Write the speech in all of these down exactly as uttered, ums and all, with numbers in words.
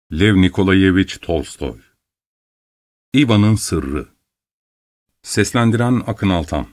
Lev Nikolayevich Tolstoy. İvan'ın Sırrı. Seslendiren Akın Altan.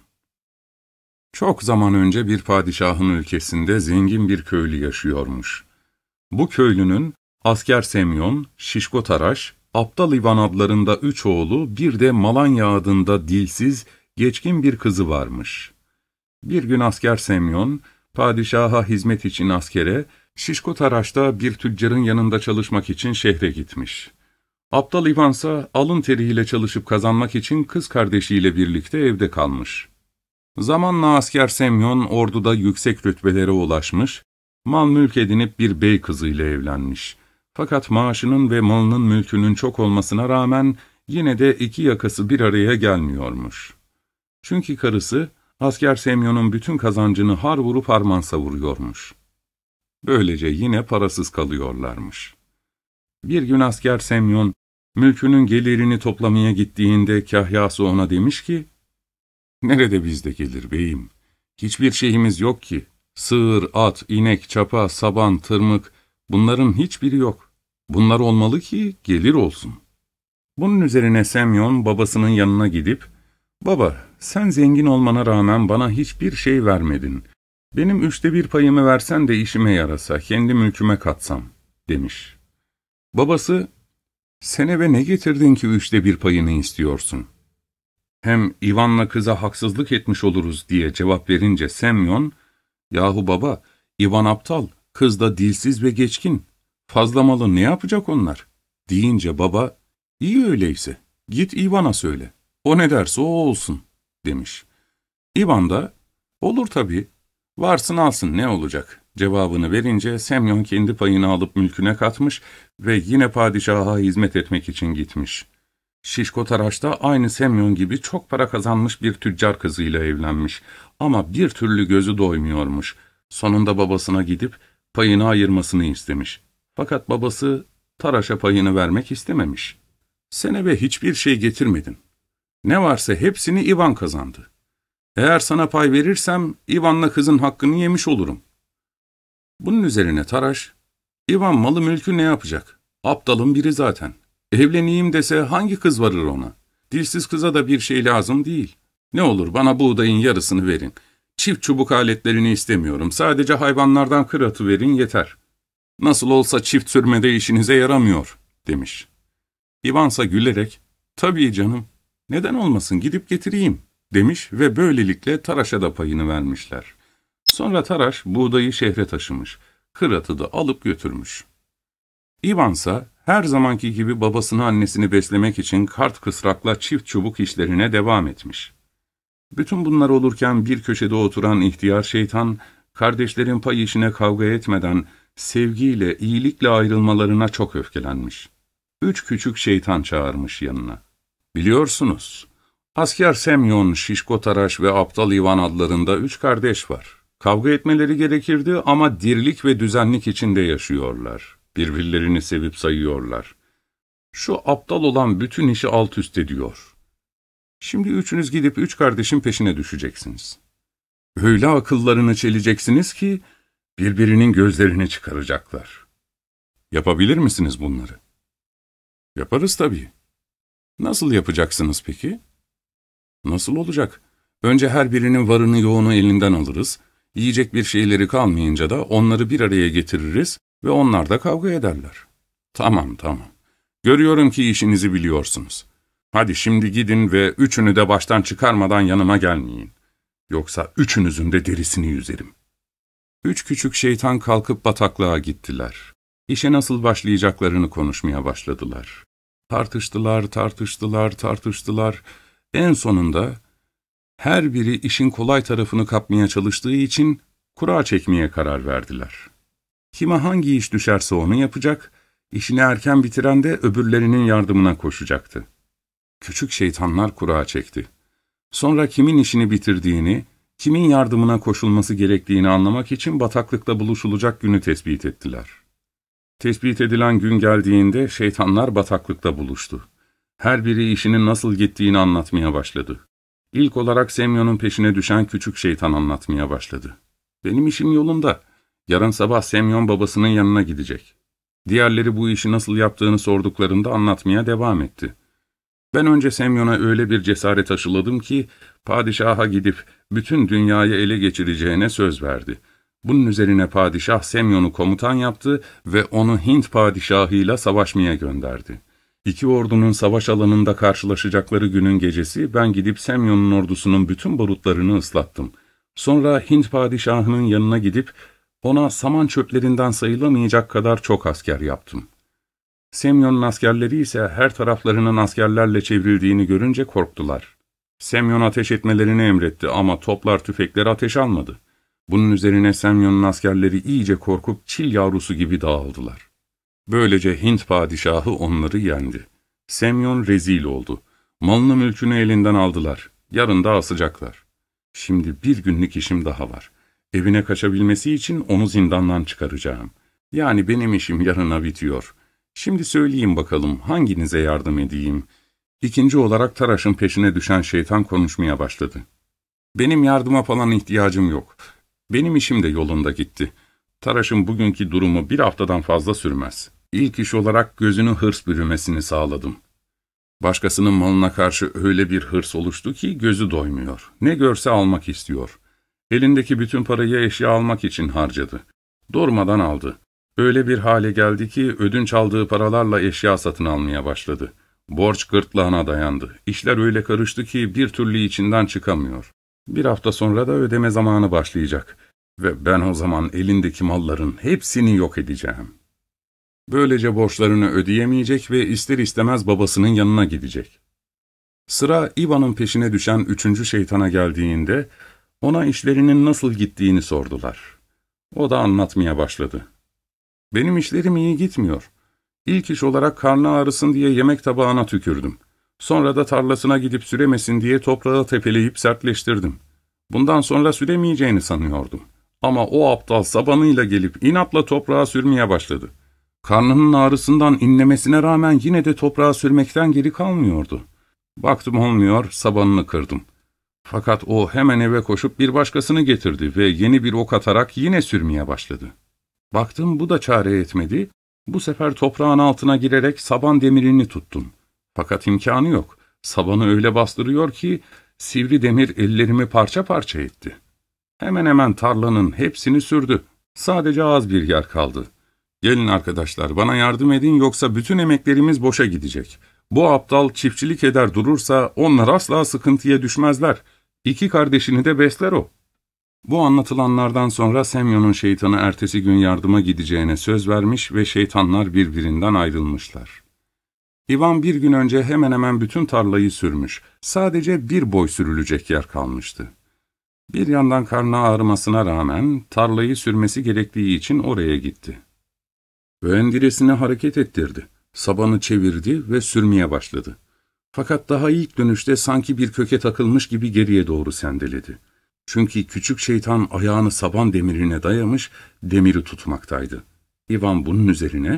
Çok zaman önce bir padişahın ülkesinde zengin bir köylü yaşıyormuş. Bu köylünün Asker Semyon, Şişko Taraş, Aptal İvan adlarında üç oğlu, bir de Malanya adında dilsiz, geçkin bir kızı varmış. Bir gün Asker Semyon, padişaha hizmet için askere, Şişko Taraş da bir tüccarın yanında çalışmak için şehre gitmiş. Aptal İvansa alın teriyle çalışıp kazanmak için kız kardeşiyle birlikte evde kalmış. Zamanla Asker Semyon orduda yüksek rütbelere ulaşmış, mal mülk edinip bir bey kızıyla evlenmiş. Fakat maaşının ve malının mülkünün çok olmasına rağmen yine de iki yakası bir araya gelmiyormuş. Çünkü karısı Asker Semyon'un bütün kazancını har vurup harman savuruyormuş. Böylece yine parasız kalıyorlarmış. Bir gün Asker Semyon, mülkünün gelirini toplamaya gittiğinde kahyası ona demiş ki, ''Nerede bizde gelir beyim? Hiçbir şeyimiz yok ki. Sığır, at, inek, çapa, saban, tırmık, bunların hiçbiri yok. Bunlar olmalı ki gelir olsun.'' Bunun üzerine Semyon babasının yanına gidip, ''Baba, sen zengin olmana rağmen bana hiçbir şey vermedin. Benim üçte bir payımı versen de işime yarasa, kendi mülküme katsam.'' demiş. Babası, ''Sen eve ne getirdin ki üçte bir payını istiyorsun? Hem İvan'la kıza haksızlık etmiş oluruz.'' diye cevap verince Semyon, ''Yahu baba, İvan aptal, kız da dilsiz ve geçkin. Fazla malı ne yapacak onlar?'' deyince baba, ''İyi öyleyse, git İvan'a söyle. O ne derse o olsun.'' demiş. İvan da, ''Olur tabii, varsın alsın ne olacak?'' cevabını verince Semyon kendi payını alıp mülküne katmış ve yine padişaha hizmet etmek için gitmiş. Şişko Taraş da aynı Semyon gibi çok para kazanmış bir tüccar kızıyla evlenmiş ama bir türlü gözü doymuyormuş. Sonunda babasına gidip payını ayırmasını istemiş. Fakat babası Taraş'a payını vermek istememiş. ''Sen eve hiçbir şey getirmedin. Ne varsa hepsini İvan kazandı. Eğer sana pay verirsem İvan'la kızın hakkını yemiş olurum.'' Bunun üzerine Taraş, ''İvan malı mülkü ne yapacak? Aptalın biri zaten. Evleneyim dese hangi kız varır ona? Dilsiz kıza da bir şey lazım değil. Ne olur bana buğdayın yarısını verin. Çift çubuk aletlerini istemiyorum. Sadece hayvanlardan kır atıverin yeter. Nasıl olsa çift sürmede işinize yaramıyor.'' demiş. İvansa gülerek, ''Tabii canım, neden olmasın gidip getireyim.'' demiş ve böylelikle Taraş'a da payını vermişler. Sonra Taraş buğdayı şehre taşımış, kır atı da alıp götürmüş. İvansa her zamanki gibi babasını annesini beslemek için kart kısrakla çift çubuk işlerine devam etmiş. Bütün bunlar olurken bir köşede oturan ihtiyar şeytan, kardeşlerin pay işine kavga etmeden sevgiyle, iyilikle ayrılmalarına çok öfkelenmiş. Üç küçük şeytan çağırmış yanına. ''Biliyorsunuz, Asker Semyon, Şişko Taraş ve Aptal İvan adlarında üç kardeş var. Kavga etmeleri gerekirdi ama dirlik ve düzenlik içinde yaşıyorlar. Birbirlerini sevip sayıyorlar. Şu aptal olan bütün işi alt üst ediyor. Şimdi üçünüz gidip üç kardeşin peşine düşeceksiniz. Öyle akıllarını çeleceksiniz ki birbirinin gözlerini çıkaracaklar. Yapabilir misiniz bunları?'' ''Yaparız tabii.'' ''Nasıl yapacaksınız peki?'' ''Nasıl olacak? Önce her birinin varını yoğunu elinden alırız. Yiyecek bir şeyleri kalmayınca da onları bir araya getiririz ve onlar da kavga ederler.'' ''Tamam, tamam. Görüyorum ki işinizi biliyorsunuz. Hadi şimdi gidin ve üçünü de baştan çıkarmadan yanıma gelmeyin. Yoksa üçünüzün de derisini yüzerim.'' Üç küçük şeytan kalkıp bataklığa gittiler. İşe nasıl başlayacaklarını konuşmaya başladılar. Tartıştılar, tartıştılar, tartıştılar. En sonunda her biri işin kolay tarafını kapmaya çalıştığı için kura çekmeye karar verdiler. Kime hangi iş düşerse onu yapacak, işini erken bitiren de öbürlerinin yardımına koşacaktı. Küçük şeytanlar kura çekti. Sonra kimin işini bitirdiğini, kimin yardımına koşulması gerektiğini anlamak için bataklıkta buluşulacak günü tespit ettiler. Tespit edilen gün geldiğinde şeytanlar bataklıkta buluştu. Her biri işinin nasıl gittiğini anlatmaya başladı. İlk olarak Semyon'un peşine düşen küçük şeytan anlatmaya başladı. ''Benim işim yolunda. Yarın sabah Semyon babasının yanına gidecek. Diğerleri bu işi nasıl yaptığını sorduklarında anlatmaya devam etti. Ben önce Semyon'a öyle bir cesaret aşıladım ki, padişaha gidip bütün dünyayı ele geçireceğine söz verdi. Bunun üzerine padişah Semyon'u komutan yaptı ve onu Hint padişahıyla savaşmaya gönderdi. İki ordunun savaş alanında karşılaşacakları günün gecesi ben gidip Semyon'un ordusunun bütün barutlarını ıslattım. Sonra Hint padişahının yanına gidip ona saman çöplerinden sayılamayacak kadar çok asker yaptım. Semyon'un askerleri ise her taraflarının askerlerle çevrildiğini görünce korktular. Semyon ateş etmelerini emretti ama toplar tüfekleri ateş almadı. Bunun üzerine Semyon'un askerleri iyice korkup çil yavrusu gibi dağıldılar. Böylece Hint padişahı onları yendi. Semyon rezil oldu. Malını mülkünü elinden aldılar. Yarın da asacaklar. Şimdi bir günlük işim daha var. Evine kaçabilmesi için onu zindandan çıkaracağım. Yani benim işim yarına bitiyor. Şimdi söyleyeyim bakalım hanginize yardım edeyim? İkinci olarak Taraş'ın peşine düşen şeytan konuşmaya başladı. Benim yardıma falan ihtiyacım yok. Benim işim de yolunda gitti. Taraş'ın bugünkü durumu bir haftadan fazla sürmez. İlk iş olarak gözünü hırs bürümesini sağladım. Başkasının malına karşı öyle bir hırs oluştu ki gözü doymuyor. Ne görse almak istiyor. Elindeki bütün parayı eşya almak için harcadı. Durmadan aldı. Öyle bir hale geldi ki ödünç aldığı paralarla eşya satın almaya başladı. Borç gırtlağına dayandı. İşler öyle karıştı ki bir türlü içinden çıkamıyor. Bir hafta sonra da ödeme zamanı başlayacak. Ve ben o zaman elindeki malların hepsini yok edeceğim. Böylece borçlarını ödeyemeyecek ve ister istemez babasının yanına gidecek. Sıra Ivan'ın peşine düşen üçüncü şeytana geldiğinde ona işlerinin nasıl gittiğini sordular. O da anlatmaya başladı. Benim işlerim iyi gitmiyor. İlk iş olarak karnı ağrısın diye yemek tabağına tükürdüm. Sonra da tarlasına gidip süremesin diye toprağı tepeleyip sertleştirdim. Bundan sonra süremeyeceğini sanıyordum. Ama o aptal sabanıyla gelip inatla toprağa sürmeye başladı. Karnının ağrısından inlemesine rağmen yine de toprağa sürmekten geri kalmıyordu. Baktım olmuyor, sabanını kırdım. Fakat o hemen eve koşup bir başkasını getirdi ve yeni bir ok atarak yine sürmeye başladı. Baktım bu da çare etmedi. Bu sefer toprağın altına girerek saban demirini tuttum. Fakat imkanı yok. Sabanı öyle bastırıyor ki sivri demir ellerimi parça parça etti. Hemen hemen tarlanın hepsini sürdü. Sadece az bir yer kaldı. Gelin arkadaşlar bana yardım edin yoksa bütün emeklerimiz boşa gidecek. Bu aptal çiftçilik eder durursa onlar asla sıkıntıya düşmezler. İki kardeşini de besler o. Bu anlatılanlardan sonra Semyon'un şeytanı ertesi gün yardıma gideceğine söz vermiş ve şeytanlar birbirinden ayrılmışlar. Ivan bir gün önce hemen hemen bütün tarlayı sürmüş. Sadece bir boy sürülecek yer kalmıştı. Bir yandan karnı ağrımasına rağmen tarlayı sürmesi gerektiği için oraya gitti. Öğendiresini hareket ettirdi. Sabanı çevirdi ve sürmeye başladı. Fakat daha ilk dönüşte sanki bir köke takılmış gibi geriye doğru sendeledi. Çünkü küçük şeytan ayağını saban demirine dayamış, demiri tutmaktaydı. Ivan bunun üzerine,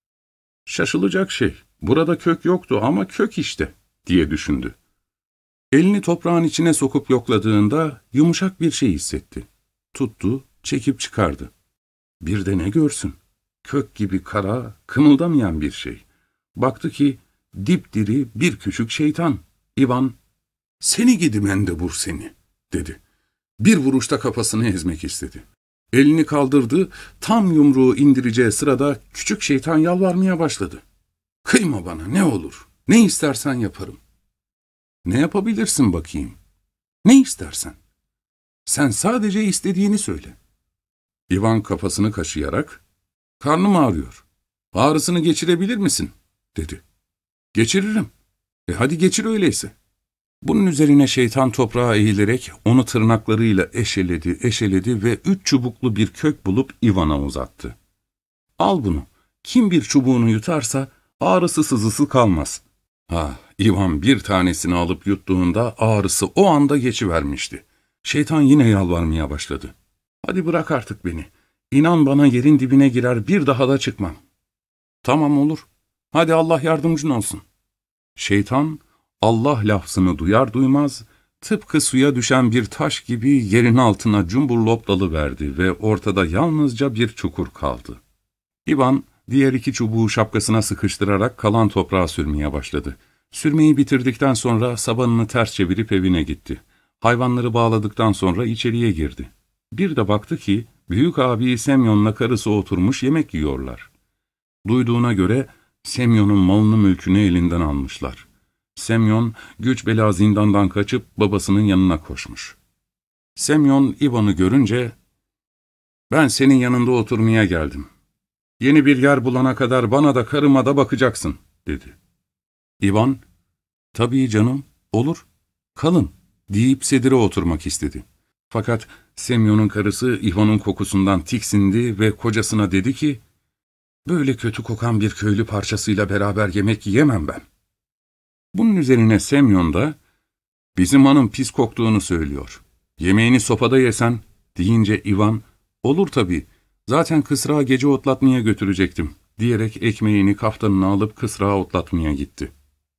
"Şaşılacak şey, burada kök yoktu ama kök işte," diye düşündü. Elini toprağın içine sokup yokladığında yumuşak bir şey hissetti. Tuttu, çekip çıkardı. Bir de ne görsün? Kök gibi kara, kımıldamayan bir şey. Baktı ki dipdiri bir küçük şeytan. Ivan, "Seni gidi mendebur seni," dedi. Bir vuruşta kafasını ezmek istedi. Elini kaldırdı, tam yumruğu indireceği sırada küçük şeytan yalvarmaya başladı. "Kıyma bana ne olur, ne istersen yaparım." "Ne yapabilirsin bakayım? Ne istersen. Sen sadece istediğini söyle." Ivan kafasını kaşıyarak, "Karnım ağrıyor. Ağrısını geçirebilir misin?" dedi. "Geçiririm." "E hadi geçir öyleyse." Bunun üzerine şeytan toprağa eğilerek onu tırnaklarıyla eşeledi, eşeledi ve üç çubuklu bir kök bulup Ivan'a uzattı. "Al bunu. Kim bir çubuğunu yutarsa ağrısı sızısı kalmaz." Ah, Ivan bir tanesini alıp yuttuğunda ağrısı o anda geçivermişti. Şeytan yine yalvarmaya başladı. "Hadi bırak artık beni. İnan bana yerin dibine girer bir daha da çıkmam." "Tamam olur. Hadi Allah yardımcın olsun." Şeytan, Allah lafzını duyar duymaz, tıpkı suya düşen bir taş gibi yerin altına cumburlop dalıverdi ve ortada yalnızca bir çukur kaldı. Ivan, Diğer iki çubuğu şapkasına sıkıştırarak kalan toprağa sürmeye başladı. Sürmeyi bitirdikten sonra sabanını ters çevirip evine gitti. Hayvanları bağladıktan sonra içeriye girdi. Bir de baktı ki büyük abi Semyon'la karısı oturmuş yemek yiyorlar. Duyduğuna göre Semyon'un malını mülkünü elinden almışlar. Semyon güç bela zindandan kaçıp babasının yanına koşmuş. Semyon İvan'ı görünce "Ben senin yanında oturmaya geldim. Yeni bir yer bulana kadar bana da karıma da bakacaksın," dedi. İvan, "Tabii canım, olur, kalın," deyip sedire oturmak istedi. Fakat Semyon'un karısı İvan'ın kokusundan tiksindi ve kocasına dedi ki, "Böyle kötü kokan bir köylü parçasıyla beraber yemek yiyemem ben." Bunun üzerine Semyon da, "Bizim hanım pis koktuğunu söylüyor. Yemeğini sopada yesen," deyince İvan, "Olur tabii, zaten kısrağı gece otlatmaya götürecektim," diyerek ekmeğini kaftanına alıp kısrağı otlatmaya gitti.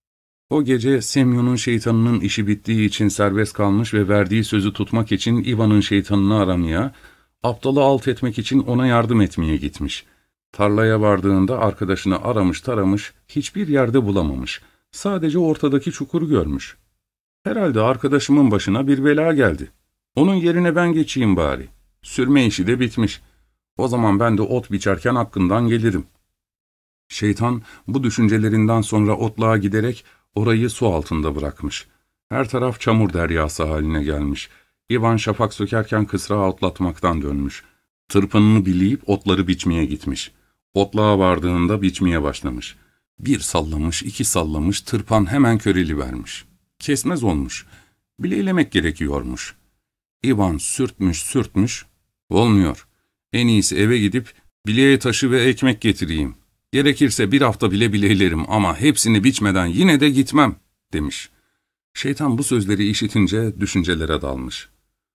O gece Semyon'un şeytanının işi bittiği için serbest kalmış ve verdiği sözü tutmak için İvan'ın şeytanını aramaya, aptalı alt etmek için ona yardım etmeye gitmiş. Tarlaya vardığında arkadaşını aramış taramış, hiçbir yerde bulamamış. Sadece ortadaki çukuru görmüş. "Herhalde arkadaşımın başına bir bela geldi. Onun yerine ben geçeyim bari. Sürme işi de bitmiş. O zaman ben de ot biçerken hakkından gelirim." Şeytan bu düşüncelerinden sonra otluğa giderek orayı su altında bırakmış. Her taraf çamur deryası haline gelmiş. İvan şafak sökerken kısrağı otlatmaktan dönmüş. Tırpanını bileyip otları biçmeye gitmiş. Otluğa vardığında biçmeye başlamış. Bir sallamış, iki sallamış, tırpan hemen körelivermiş. Kesmez olmuş. Bileylemek gerekiyormuş. İvan sürtmüş sürtmüş. "Olmuyor. En iyisi eve gidip bileğe taşı ve ekmek getireyim. Gerekirse bir hafta bile bileylerim ama hepsini biçmeden yine de gitmem," demiş. Şeytan bu sözleri işitince düşüncelere dalmış.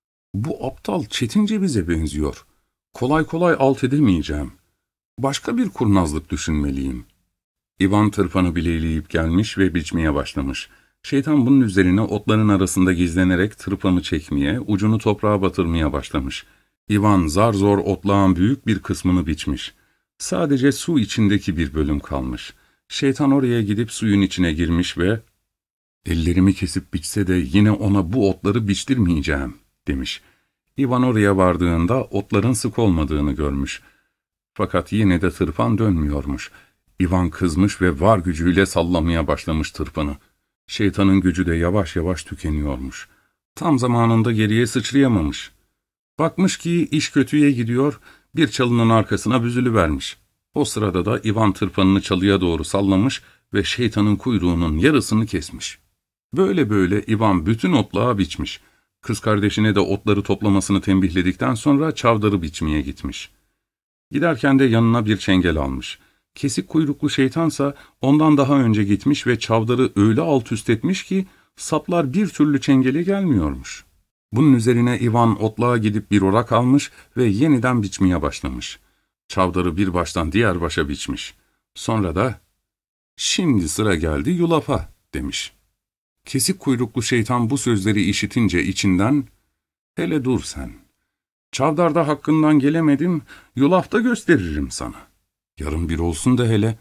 "Bu aptal Çetin Ceviz'e benziyor. Kolay kolay alt edemeyeceğim. Başka bir kurnazlık düşünmeliyim." İvan tırpanı bileyleyip gelmiş ve biçmeye başlamış. Şeytan bunun üzerine otların arasında gizlenerek tırpanı çekmeye, ucunu toprağa batırmaya başlamış. İvan zar zor otlağın büyük bir kısmını biçmiş. Sadece su içindeki bir bölüm kalmış. Şeytan oraya gidip suyun içine girmiş ve "Ellerimi kesip biçse de yine ona bu otları biçtirmeyeceğim," demiş. İvan oraya vardığında otların sık olmadığını görmüş. Fakat yine de tırpan dönmüyormuş. İvan kızmış ve var gücüyle sallamaya başlamış tırpanı. Şeytanın gücü de yavaş yavaş tükeniyormuş. Tam zamanında geriye sıçrayamamış. Bakmış ki iş kötüye gidiyor, bir çalının arkasına büzülüvermiş. O sırada da İvan tırpanını çalıya doğru sallamış ve şeytanın kuyruğunun yarısını kesmiş. Böyle böyle İvan bütün otlağı biçmiş. Kız kardeşine de otları toplamasını tembihledikten sonra çavdarı biçmeye gitmiş. Giderken de yanına bir çengel almış. Kesik kuyruklu şeytansa ondan daha önce gitmiş ve çavdarı öyle alt üst etmiş ki saplar bir türlü çengele gelmiyormuş. Bunun üzerine İvan otluğa gidip bir orak almış ve yeniden biçmeye başlamış. Çavdarı bir baştan diğer başa biçmiş. Sonra da "Şimdi sıra geldi yulafa," demiş. Kesik kuyruklu şeytan bu sözleri işitince içinden "Hele dur sen. Çavdarda hakkından gelemedim, yulafta gösteririm sana. Yarın bir olsun da hele."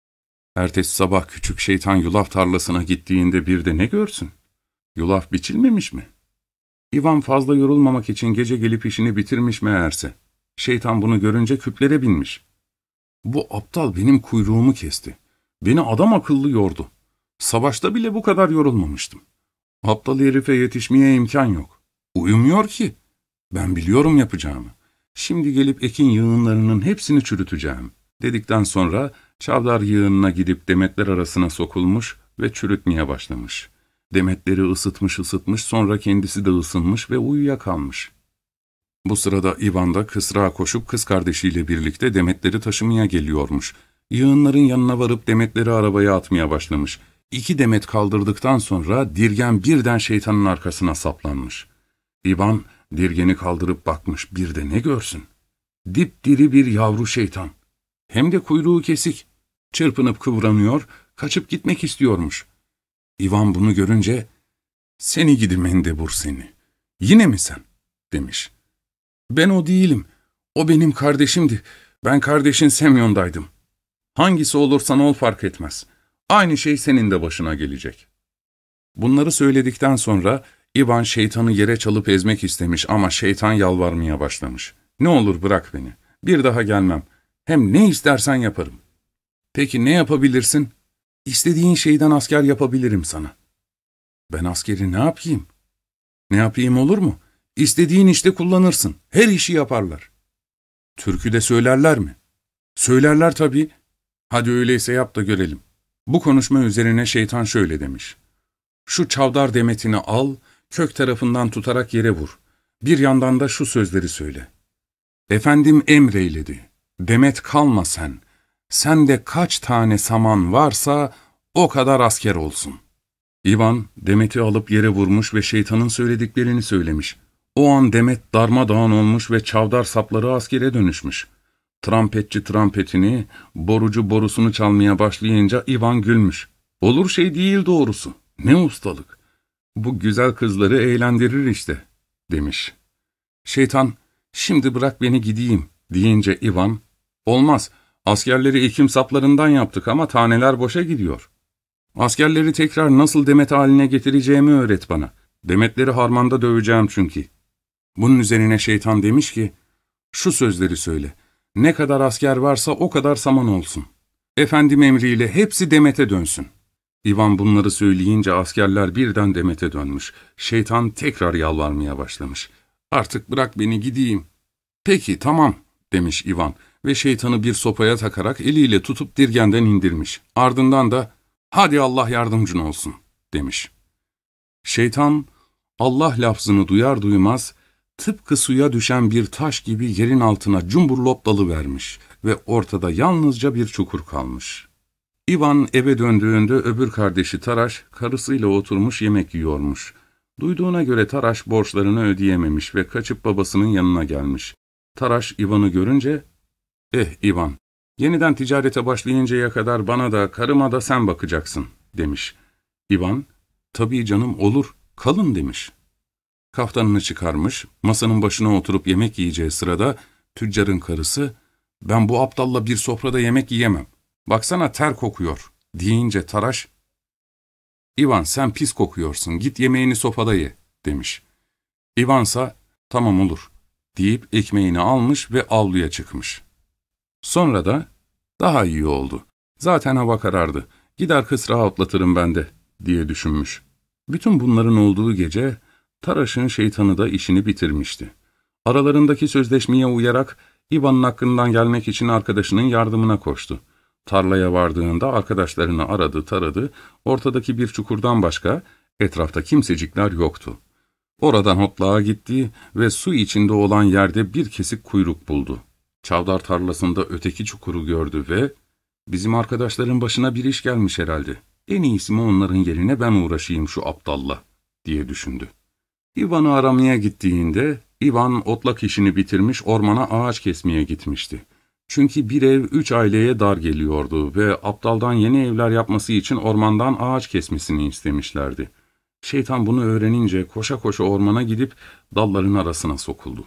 Ertesi sabah küçük şeytan yulaf tarlasına gittiğinde bir de ne görsün? Yulaf biçilmemiş mi? İvan fazla yorulmamak için gece gelip işini bitirmiş meğerse. Şeytan bunu görünce küplere binmiş. "Bu aptal benim kuyruğumu kesti. Beni adam akıllı yordu. Savaşta bile bu kadar yorulmamıştım. Aptal herife yetişmeye imkan yok. Uyumuyor ki. Ben biliyorum yapacağımı. Şimdi gelip ekin yığınlarının hepsini çürüteceğim," dedikten sonra çavdar yığınına gidip demetler arasına sokulmuş ve çürütmeye başlamış. Demetleri ısıtmış ısıtmış, sonra kendisi de ısınmış ve uyuyakalmış. Bu sırada İvan da kısrağa koşup kız kardeşiyle birlikte demetleri taşımaya geliyormuş. Yığınların yanına varıp demetleri arabaya atmaya başlamış. İki demet kaldırdıktan sonra dirgen birden şeytanın arkasına saplanmış. İvan dirgeni kaldırıp bakmış, bir de ne görsün? Dipdiri bir yavru şeytan. Hem de kuyruğu kesik. Çırpınıp kıvranıyor, kaçıp gitmek istiyormuş. İvan bunu görünce, "Seni gidi mendebur seni. Yine mi sen?" demiş. "Ben o değilim. O benim kardeşimdi. Ben kardeşin Semyon'daydım," Hangisi olursan ol fark etmez. Aynı şey senin de başına gelecek. Bunları söyledikten sonra İvan şeytanı yere çalıp ezmek istemiş ama şeytan yalvarmaya başlamış. Ne olur bırak beni. Bir daha gelmem. Hem ne istersen yaparım. Peki ne yapabilirsin? İstediğin şeyden asker yapabilirim sana. Ben askeri ne yapayım? Ne yapayım olur mu? İstediğin işte kullanırsın. Her işi yaparlar. Türküde söylerler mi? Söylerler tabii. Hadi öyleyse yap da görelim. Bu konuşma üzerine şeytan şöyle demiş. Şu çavdar demetini al, kök tarafından tutarak yere vur. Bir yandan da şu sözleri söyle. Efendim emreyledi. Demet kalma sen. Sende kaç tane saman varsa o kadar asker olsun. İvan demeti alıp yere vurmuş ve şeytanın söylediklerini söylemiş. O an demet darmadağın olmuş ve çavdar sapları askere dönüşmüş. Trampetçi trampetini, borucu borusunu çalmaya başlayınca İvan gülmüş. Olur şey değil doğrusu. Ne ustalık. Bu güzel kızları eğlendirir işte, demiş. Şeytan, şimdi bırak beni gideyim, deyince İvan, olmaz, askerleri ekim saplarından yaptık ama taneler boşa gidiyor. Askerleri tekrar nasıl demet haline getireceğimi öğret bana. Demetleri harmanda döveceğim çünkü. Bunun üzerine şeytan demiş ki, şu sözleri söyle, ne kadar asker varsa o kadar saman olsun. Efendim emriyle hepsi demete dönsün. İvan bunları söyleyince askerler birden demete dönmüş. Şeytan tekrar yalvarmaya başlamış. Artık bırak beni gideyim. Peki tamam, demiş İvan ve şeytanı bir sopaya takarak eliyle tutup dirgenden indirmiş. Ardından da hadi Allah yardımcın olsun, demiş. Şeytan Allah lafzını duyar duymaz tıpkı suya düşen bir taş gibi yerin altına cumburlop dalıvermiş ve ortada yalnızca bir çukur kalmış. İvan eve döndüğünde öbür kardeşi Taraş karısıyla oturmuş yemek yiyormuş. Duyduğuna göre Taraş borçlarını ödeyememiş ve kaçıp babasının yanına gelmiş. Taraş İvan'ı görünce, ''Eh İvan, yeniden ticarete başlayıncaya kadar bana da karıma da sen bakacaksın.'' demiş. İvan, ''Tabii canım olur, kalın.'' demiş. Kaftanını çıkarmış, masanın başına oturup yemek yiyeceği sırada tüccarın karısı, ''Ben bu aptalla bir sofrada yemek yiyemem. Baksana ter kokuyor.'' deyince Taraş, ''İvan sen pis kokuyorsun, git yemeğini sofada ye.'' demiş. İvansa, ''Tamam olur.'' deyip ekmeğini almış ve avluya çıkmış. Sonra da, ''Daha iyi oldu. Zaten hava karardı. Gider kısrağı atlatırım ben de.'' diye düşünmüş. Bütün bunların olduğu gece, Taraş'ın şeytanı da işini bitirmişti. Aralarındaki sözleşmeye uyarak, İvan'ın hakkından gelmek için arkadaşının yardımına koştu. Tarlaya vardığında arkadaşlarını aradı taradı, ortadaki bir çukurdan başka etrafta kimsecikler yoktu. Oradan otlağa gitti ve su içinde olan yerde bir kesik kuyruk buldu. Çavdar tarlasında öteki çukuru gördü ve ''Bizim arkadaşların başına bir iş gelmiş herhalde. En iyisi mi onların yerine ben uğraşayım şu aptalla.'' diye düşündü. İvan'ı aramaya gittiğinde İvan otlak işini bitirmiş ormana ağaç kesmeye gitmişti. Çünkü bir ev üç aileye dar geliyordu ve aptaldan yeni evler yapması için ormandan ağaç kesmesini istemişlerdi. Şeytan bunu öğrenince koşa koşa ormana gidip dalların arasına sokuldu.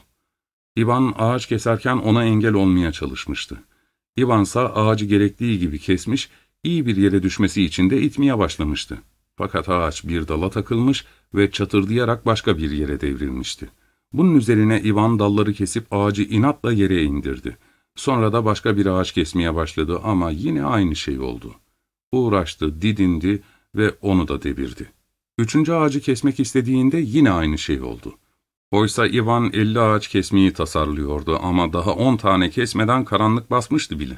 İvan ağaç keserken ona engel olmaya çalışmıştı. İvansa ağacı gerektiği gibi kesmiş, iyi bir yere düşmesi için de itmeye başlamıştı. Fakat ağaç bir dala takılmış ve çatırdayarak başka bir yere devrilmişti. Bunun üzerine İvan dalları kesip ağacı inatla yere indirdi. Sonra da başka bir ağaç kesmeye başladı ama yine aynı şey oldu. Uğraştı, didindi ve onu da devirdi. Üçüncü ağacı kesmek istediğinde yine aynı şey oldu. Oysa İvan elli ağaç kesmeyi tasarlıyordu ama daha on tane kesmeden karanlık basmıştı bile.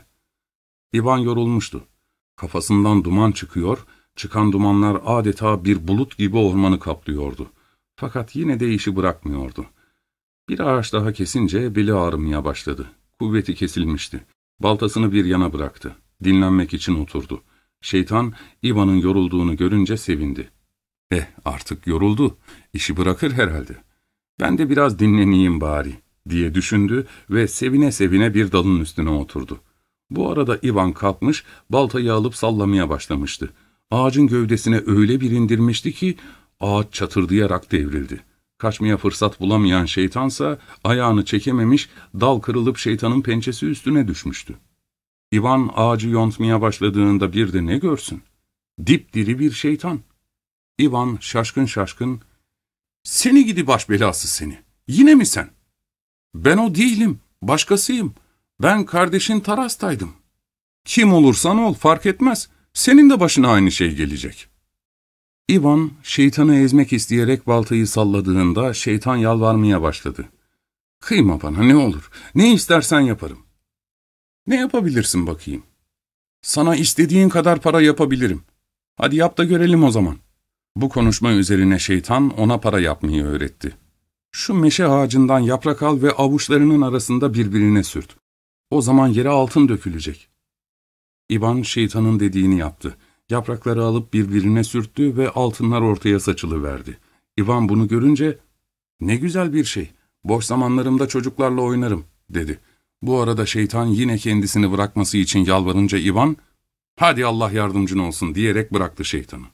İvan yorulmuştu. Kafasından duman çıkıyor, çıkan dumanlar adeta bir bulut gibi ormanı kaplıyordu. Fakat yine de işi bırakmıyordu. Bir ağaç daha kesince beli ağrımaya başladı. Kuvveti kesilmişti. Baltasını bir yana bıraktı. Dinlenmek için oturdu. Şeytan, İvan'ın yorulduğunu görünce sevindi. Eh, artık yoruldu. İşi bırakır herhalde. Ben de biraz dinleneyim bari, diye düşündü ve sevine sevine bir dalın üstüne oturdu. Bu arada İvan kalkmış, baltayı alıp sallamaya başlamıştı. Ağacın gövdesine öyle bir indirmişti ki, ağaç çatırdayarak devrildi. Kaçmaya fırsat bulamayan şeytansa ayağını çekememiş, dal kırılıp şeytanın pençesi üstüne düşmüştü. İvan ağacı yontmaya başladığında bir de ne görsün? Dipdiri bir şeytan. İvan şaşkın şaşkın, ''Seni gidi baş belası seni, yine mi sen?'' ''Ben o değilim, başkasıyım. Ben kardeşin Taras'taydım.'' ''Kim olursan ol, fark etmez. Senin de başına aynı şey gelecek.'' İvan, şeytanı ezmek isteyerek baltayı salladığında şeytan yalvarmaya başladı. ''Kıyma bana, ne olur, ne istersen yaparım.'' ''Ne yapabilirsin bakayım?'' ''Sana istediğin kadar para yapabilirim. Hadi yap da görelim o zaman.'' Bu konuşma üzerine şeytan ona para yapmayı öğretti. ''Şu meşe ağacından yaprak al ve avuçlarının arasında birbirine sürt. O zaman yere altın dökülecek.'' İvan şeytanın dediğini yaptı. Yaprakları alıp birbirine sürttü ve altınlar ortaya saçılıverdi. İvan bunu görünce, ''Ne güzel bir şey, boş zamanlarımda çocuklarla oynarım.'' dedi. Bu arada şeytan yine kendisini bırakması için yalvarınca İvan, ''Hadi Allah yardımcın olsun.'' diyerek bıraktı şeytanı.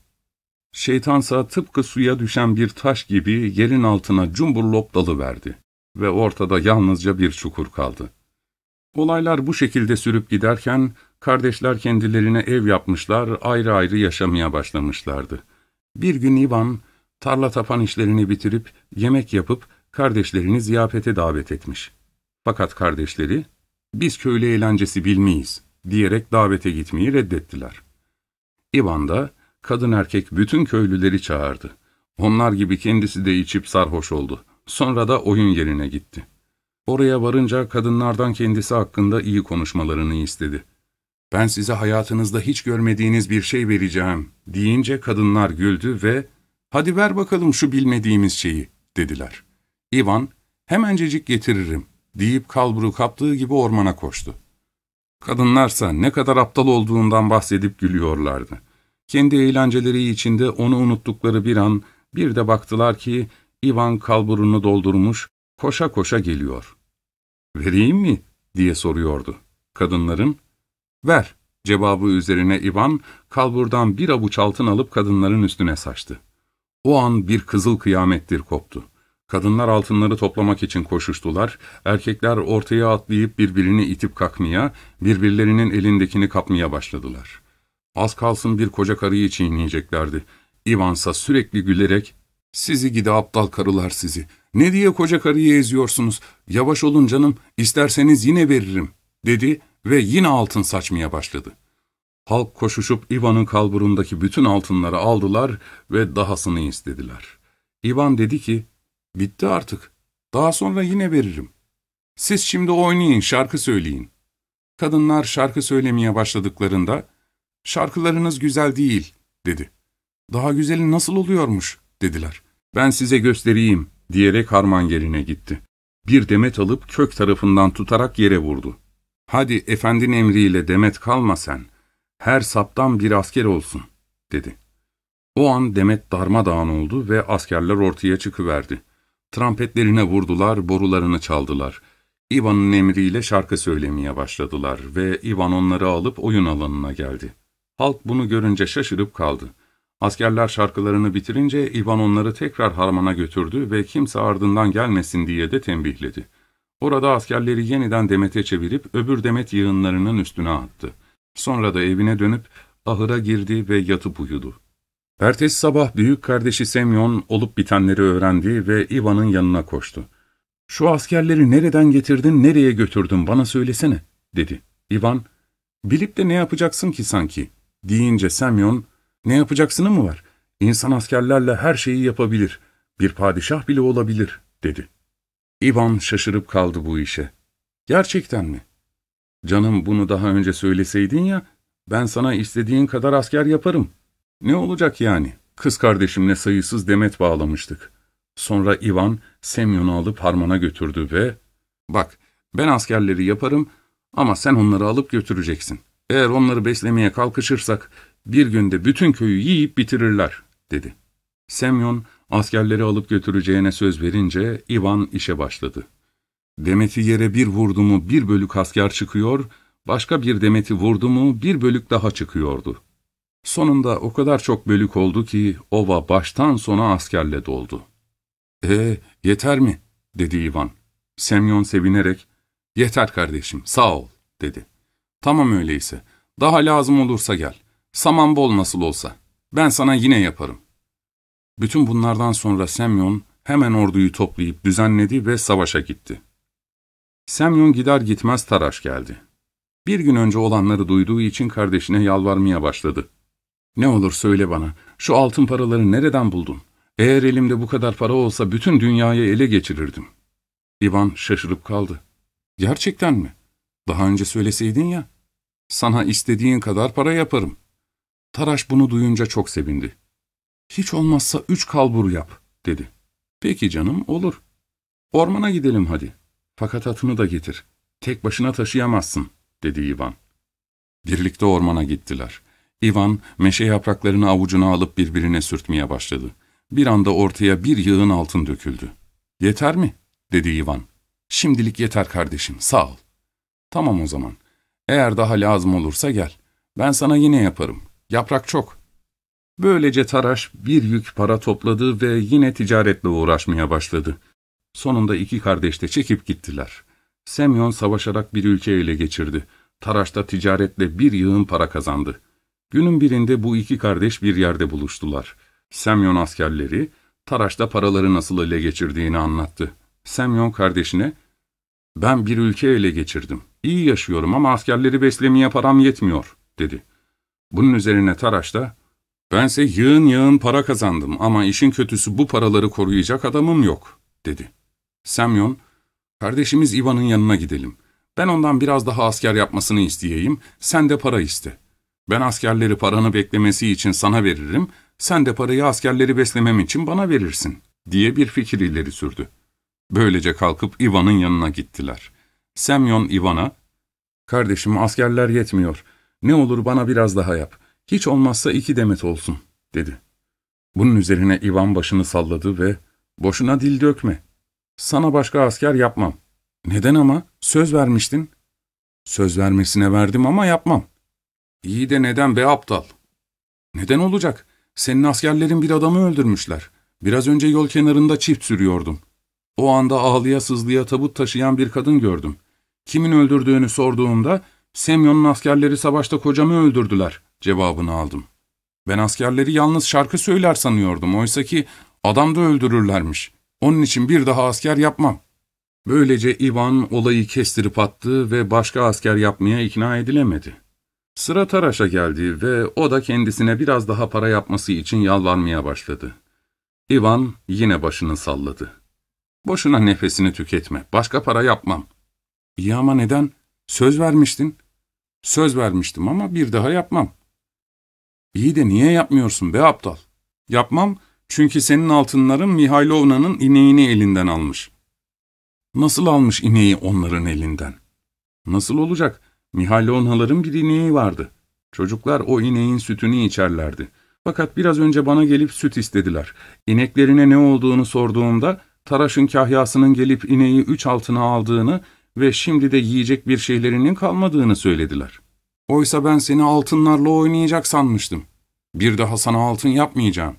Şeytansa tıpkı suya düşen bir taş gibi yerin altına cumburlop dalıverdi ve ortada yalnızca bir çukur kaldı. Olaylar bu şekilde sürüp giderken, kardeşler kendilerine ev yapmışlar, ayrı ayrı yaşamaya başlamışlardı. Bir gün İvan, tarla tapan işlerini bitirip, yemek yapıp, kardeşlerini ziyafete davet etmiş. Fakat kardeşleri, ''Biz köylü eğlencesi bilmeyiz.'' diyerek davete gitmeyi reddettiler. İvan da, kadın erkek bütün köylüleri çağırdı. Onlar gibi kendisi de içip sarhoş oldu. Sonra da oyun yerine gitti. Oraya varınca kadınlardan kendisi hakkında iyi konuşmalarını istedi. ''Ben size hayatınızda hiç görmediğiniz bir şey vereceğim.'' deyince kadınlar güldü ve ''Hadi ver bakalım şu bilmediğimiz şeyi.'' dediler. İvan, ''Hemencecik getiririm.'' deyip kalburu kaptığı gibi ormana koştu. Kadınlarsa ne kadar aptal olduğundan bahsedip gülüyorlardı. Kendi eğlenceleri içinde onu unuttukları bir an, bir de baktılar ki İvan kalburunu doldurmuş, koşa koşa geliyor. ''Vereyim mi?'' diye soruyordu. Kadınların, ''Ver.'' cevabı üzerine İvan, kalburdan bir avuç altın alıp kadınların üstüne saçtı. O an bir kızıl kıyamettir koptu. Kadınlar altınları toplamak için koşuştular, erkekler ortaya atlayıp birbirini itip kalkmaya, birbirlerinin elindekini kapmaya başladılar. Az kalsın bir koca karıyı çiğneyeceklerdi. İvansa sürekli gülerek, ''Sizi gidi aptal karılar sizi, ne diye koca karıyı eziyorsunuz, yavaş olun canım, isterseniz yine veririm.'' dedi ve yine altın saçmaya başladı. Halk koşuşup İvan'ın kalburundaki bütün altınları aldılar ve dahasını istediler. İvan dedi ki, ''Bitti artık, daha sonra yine veririm. Siz şimdi oynayın, şarkı söyleyin.'' Kadınlar şarkı söylemeye başladıklarında, ''Şarkılarınız güzel değil.'' dedi. ''Daha güzeli nasıl oluyormuş?'' dediler. ''Ben size göstereyim.'' diyerek harman yerine gitti. Bir demet alıp kök tarafından tutarak yere vurdu. ''Hadi efendinin emriyle demet kalma sen, her saptan bir asker olsun.'' dedi. O an demet darmadağın oldu ve askerler ortaya çıkıverdi. Trampetlerine vurdular, borularını çaldılar. İvan'ın emriyle şarkı söylemeye başladılar ve İvan onları alıp oyun alanına geldi. Halk bunu görünce şaşırıp kaldı. Askerler şarkılarını bitirince İvan onları tekrar harmana götürdü ve kimse ardından gelmesin diye de tembihledi. Orada askerleri yeniden demete çevirip öbür demet yığınlarının üstüne attı. Sonra da evine dönüp ahıra girdi ve yatıp uyudu. Ertesi sabah büyük kardeşi Semyon olup bitenleri öğrendi ve İvan'ın yanına koştu. ''Şu askerleri nereden getirdin, nereye götürdün bana söylesene.'' dedi. İvan, ''Bilip de ne yapacaksın ki sanki?'' deyince Semyon, ''Ne yapacaksını mı var? İnsan askerlerle her şeyi yapabilir, bir padişah bile olabilir.'' dedi. İvan şaşırıp kaldı bu işe. ''Gerçekten mi? Canım bunu daha önce söyleseydin ya, ben sana istediğin kadar asker yaparım. Ne olacak yani? Kız kardeşimle sayısız demet bağlamıştık.'' Sonra İvan, Semyon'u alıp harmana götürdü ve ''Bak, ben askerleri yaparım ama sen onları alıp götüreceksin. Eğer onları beslemeye kalkışırsak bir günde bütün köyü yiyip bitirirler.'' dedi. Semyon, askerleri alıp götüreceğine söz verince İvan işe başladı. Demeti yere bir vurdu mu bir bölük asker çıkıyor, başka bir demeti vurdu mu bir bölük daha çıkıyordu. Sonunda o kadar çok bölük oldu ki ova baştan sona askerle doldu. ''Ee, yeter mi?'' dedi İvan. Semyon sevinerek, ''Yeter kardeşim, sağ ol.'' dedi. Tamam öyleyse. Daha lazım olursa gel. Saman bol nasıl olsa. Ben sana yine yaparım. Bütün bunlardan sonra Semyon hemen orduyu toplayıp düzenledi ve savaşa gitti. Semyon gider gitmez Taraş geldi. Bir gün önce olanları duyduğu için kardeşine yalvarmaya başladı. ''Ne olur söyle bana, şu altın paraları nereden buldun? Eğer elimde bu kadar para olsa bütün dünyayı ele geçirirdim.'' İvan şaşırıp kaldı. ''Gerçekten mi? Daha önce söyleseydin ya. Sana istediğin kadar para yaparım.'' Taraş bunu duyunca çok sevindi. ''Hiç olmazsa üç kalbur yap.'' dedi. ''Peki canım, olur. Ormana gidelim hadi. Fakat atını da getir. Tek başına taşıyamazsın.'' dedi İvan. Birlikte ormana gittiler. İvan meşe yapraklarını avucuna alıp birbirine sürtmeye başladı. Bir anda ortaya bir yığın altın döküldü. ''Yeter mi?'' dedi İvan. ''Şimdilik yeter kardeşim, sağ ol.'' ''Tamam o zaman. Eğer daha lazım olursa gel. Ben sana yine yaparım. Yaprak çok.'' Böylece Taraş bir yük para topladı ve yine ticaretle uğraşmaya başladı. Sonunda iki kardeş de çekip gittiler. Semyon savaşarak bir ülke ele geçirdi. Taraş da ticaretle bir yığın para kazandı. Günün birinde bu iki kardeş bir yerde buluştular. Semyon askerleri, Taraş da paraları nasıl ele geçirdiğini anlattı. Semyon kardeşine, ''Ben bir ülke ele geçirdim. İyi yaşıyorum ama askerleri beslemeye param yetmiyor.'' dedi. Bunun üzerine Taraş da, ''Bense yığın yığın para kazandım ama işin kötüsü bu paraları koruyacak adamım yok.'' dedi. Semyon, ''Kardeşimiz İvan'ın yanına gidelim. Ben ondan biraz daha asker yapmasını isteyeyim, sen de para iste. Ben askerleri paranı beklemesi için sana veririm, sen de parayı askerleri beslemem için bana verirsin.'' diye bir fikir ileri sürdü. Böylece kalkıp İvan'ın yanına gittiler. Semyon İvan'a, ''Kardeşim, askerler yetmiyor. Ne olur bana biraz daha yap. Hiç olmazsa iki demet olsun.'' dedi. Bunun üzerine İvan başını salladı ve ''Boşuna dil dökme. Sana başka asker yapmam.'' ''Neden ama? Söz vermiştin.'' ''Söz vermesine verdim ama yapmam.'' ''İyi de neden be aptal?'' ''Neden olacak? Senin askerlerin bir adamı öldürmüşler. Biraz önce yol kenarında çift sürüyordum. O anda ağlıya sızlıya tabut taşıyan bir kadın gördüm. Kimin öldürdüğünü sorduğumda, Semyon'un askerleri savaşta kocamı öldürdüler cevabını aldım. Ben askerleri yalnız şarkı söyler sanıyordum, oysaki adam da öldürürlermiş. Onun için bir daha asker yapmam.'' Böylece İvan olayı kestirip attı ve başka asker yapmaya ikna edilemedi. Sıra Taraş'a geldi ve o da kendisine biraz daha para yapması için yalvarmaya başladı. İvan yine başını salladı. ''Boşuna nefesini tüketme, başka para yapmam.'' ''İyi ama neden? Söz vermiştin.'' ''Söz vermiştim ama bir daha yapmam.'' ''İyi de niye yapmıyorsun be aptal?'' ''Yapmam çünkü senin altınların Mihailovna'nın ineğini elinden almış.'' ''Nasıl almış ineği onların elinden?'' ''Nasıl olacak? Mihailovnaların bir ineği vardı. Çocuklar o ineğin sütünü içerlerdi. Fakat biraz önce bana gelip süt istediler. İneklerine ne olduğunu sorduğumda, Taraş'ın kahyasının gelip ineği üç altına aldığını ve şimdi de yiyecek bir şeylerinin kalmadığını söylediler. Oysa ben seni altınlarla oynayacak sanmıştım. Bir daha sana altın yapmayacağım.''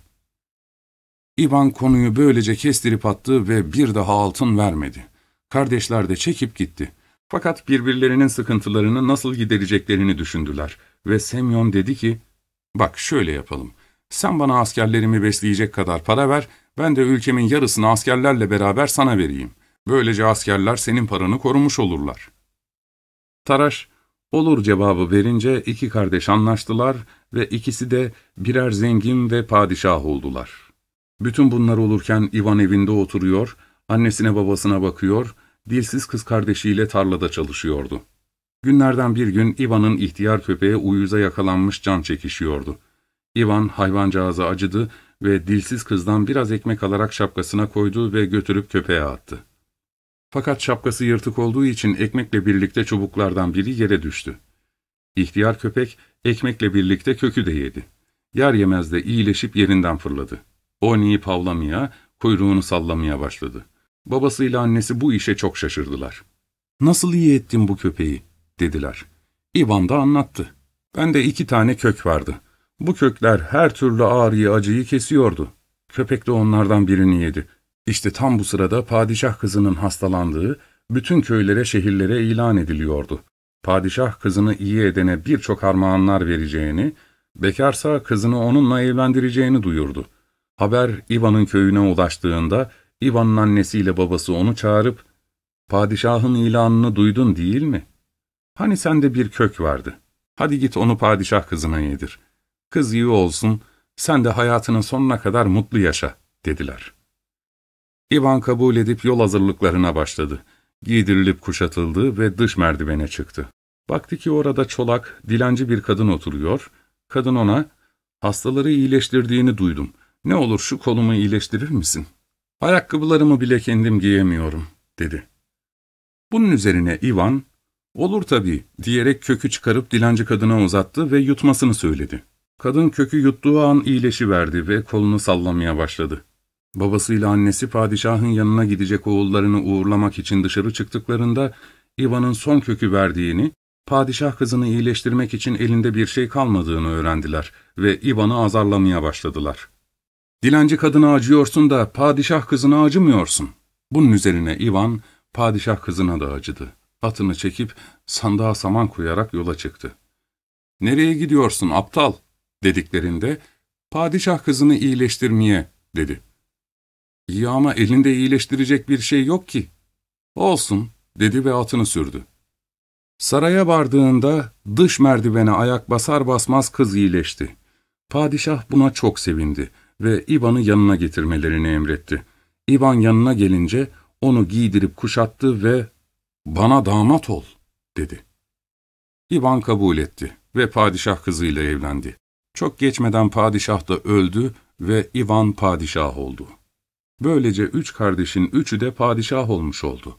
İvan konuyu böylece kestirip attı ve bir daha altın vermedi. Kardeşler de çekip gitti. Fakat birbirlerinin sıkıntılarını nasıl gidereceklerini düşündüler ve Semyon dedi ki, ''Bak şöyle yapalım, sen bana askerlerimi besleyecek kadar para ver, ben de ülkemin yarısını askerlerle beraber sana vereyim. Böylece askerler senin paranı korumuş olurlar.'' Taraş, ''Olur'' cevabı verince iki kardeş anlaştılar ve ikisi de birer zengin ve padişah oldular. Bütün bunlar olurken İvan evinde oturuyor, annesine babasına bakıyor, dilsiz kız kardeşiyle tarlada çalışıyordu. Günlerden bir gün İvan'ın ihtiyar köpeği uyuza yakalanmış can çekişiyordu. İvan hayvancağıza acıdı ve dilsiz kızdan biraz ekmek alarak şapkasına koydu ve götürüp köpeğe attı. Fakat şapkası yırtık olduğu için ekmekle birlikte çubuklardan biri yere düştü. İhtiyar köpek ekmekle birlikte kökü de yedi. Yer yemez de iyileşip yerinden fırladı. Oynayıp havlamaya, kuyruğunu sallamaya başladı. Babasıyla annesi bu işe çok şaşırdılar. ''Nasıl iyi ettin bu köpeği?'' dediler. İvan da anlattı. ''Bende iki tane kök vardı. Bu kökler her türlü ağrıyı acıyı kesiyordu. Köpek de onlardan birini yedi. İşte tam bu sırada padişah kızının hastalandığı bütün köylere şehirlere ilan ediliyordu. padişah kızını iyi edene birçok armağanlar vereceğini, bekarsa kızını onunla evlendireceğini duyurdu. Haber İvan'ın köyüne ulaştığında, İvan'ın annesiyle babası onu çağırıp, ''Padişahın ilanını duydun değil mi? Hani sende bir kök vardı. Hadi git onu padişah kızına yedir. Kız iyi olsun, sen de hayatının sonuna kadar mutlu yaşa.'' dediler. İvan kabul edip yol hazırlıklarına başladı. Giydirilip kuşatıldı ve dış merdivene çıktı. Baktı ki orada çolak, dilenci bir kadın oturuyor. Kadın ona, ''Hastaları iyileştirdiğini duydum. Ne olur şu kolumu iyileştirir misin? Ayakkabılarımı bile kendim giyemiyorum.'' dedi. Bunun üzerine İvan, ''Olur tabii.'' diyerek kökü çıkarıp dilenci kadına uzattı ve yutmasını söyledi. Kadın kökü yuttuğu an iyileşiverdi ve kolunu sallamaya başladı. Babasıyla annesi padişahın yanına gidecek oğullarını uğurlamak için dışarı çıktıklarında, İvan'ın son kökü verdiğini, padişah kızını iyileştirmek için elinde bir şey kalmadığını öğrendiler ve İvan'ı azarlamaya başladılar. ''Dilenci kadına acıyorsun da padişah kızına acımıyorsun.'' Bunun üzerine İvan, padişah kızına da acıdı. Atını çekip sandığa saman koyarak yola çıktı. ''Nereye gidiyorsun aptal?'' dediklerinde, ''Padişah kızını iyileştirmeye.'' dedi. ''İyi ama elinde iyileştirecek bir şey yok ki.'' ''Olsun.'' dedi ve atını sürdü. Saraya vardığında dış merdivene ayak basar basmaz kız iyileşti. Padişah buna çok sevindi ve İvan'ı yanına getirmelerini emretti. İvan yanına gelince onu giydirip kuşattı ve ''Bana damat ol.'' dedi. İvan kabul etti ve padişah kızıyla evlendi. Çok geçmeden padişah da öldü ve İvan padişah oldu. Böylece üç kardeşin üçü de padişah olmuş oldu.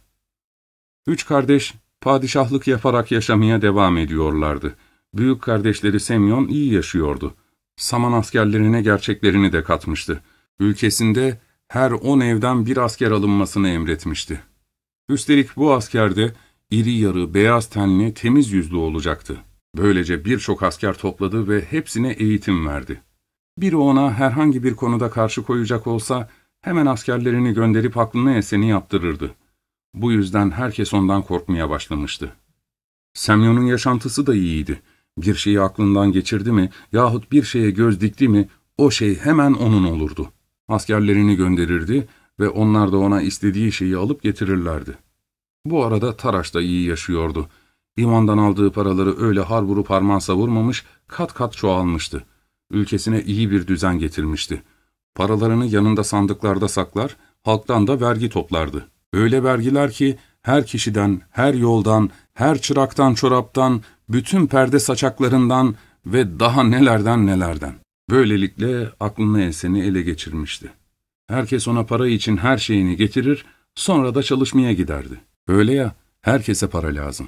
Üç kardeş padişahlık yaparak yaşamaya devam ediyorlardı. Büyük kardeşleri Semyon iyi yaşıyordu. Saman askerlerine gerçeklerini de katmıştı. Ülkesinde her on evden bir asker alınmasını emretmişti. Üstelik bu asker de iri yarı, beyaz tenli, temiz yüzlü olacaktı. Böylece birçok asker topladı ve hepsine eğitim verdi. Biri ona herhangi bir konuda karşı koyacak olsa, hemen askerlerini gönderip aklına eseni yaptırırdı. Bu yüzden herkes ondan korkmaya başlamıştı. Semyon'un yaşantısı da iyiydi. Bir şeyi aklından geçirdi mi yahut bir şeye göz dikti mi, o şey hemen onun olurdu. Askerlerini gönderirdi ve onlar da ona istediği şeyi alıp getirirlerdi. Bu arada Taraş da iyi yaşıyordu. İvan'dan aldığı paraları öyle har vurup harman savurmamış, kat kat çoğalmıştı. Ülkesine iyi bir düzen getirmişti. Paralarını yanında sandıklarda saklar, halktan da vergi toplardı. Öyle vergiler ki her kişiden, her yoldan, her çıraktan çoraptan, bütün perde saçaklarından ve daha nelerden nelerden. Böylelikle aklına eseni ele geçirmişti. Herkes ona para için her şeyini getirir, sonra da çalışmaya giderdi. Öyle ya, herkese para lazım.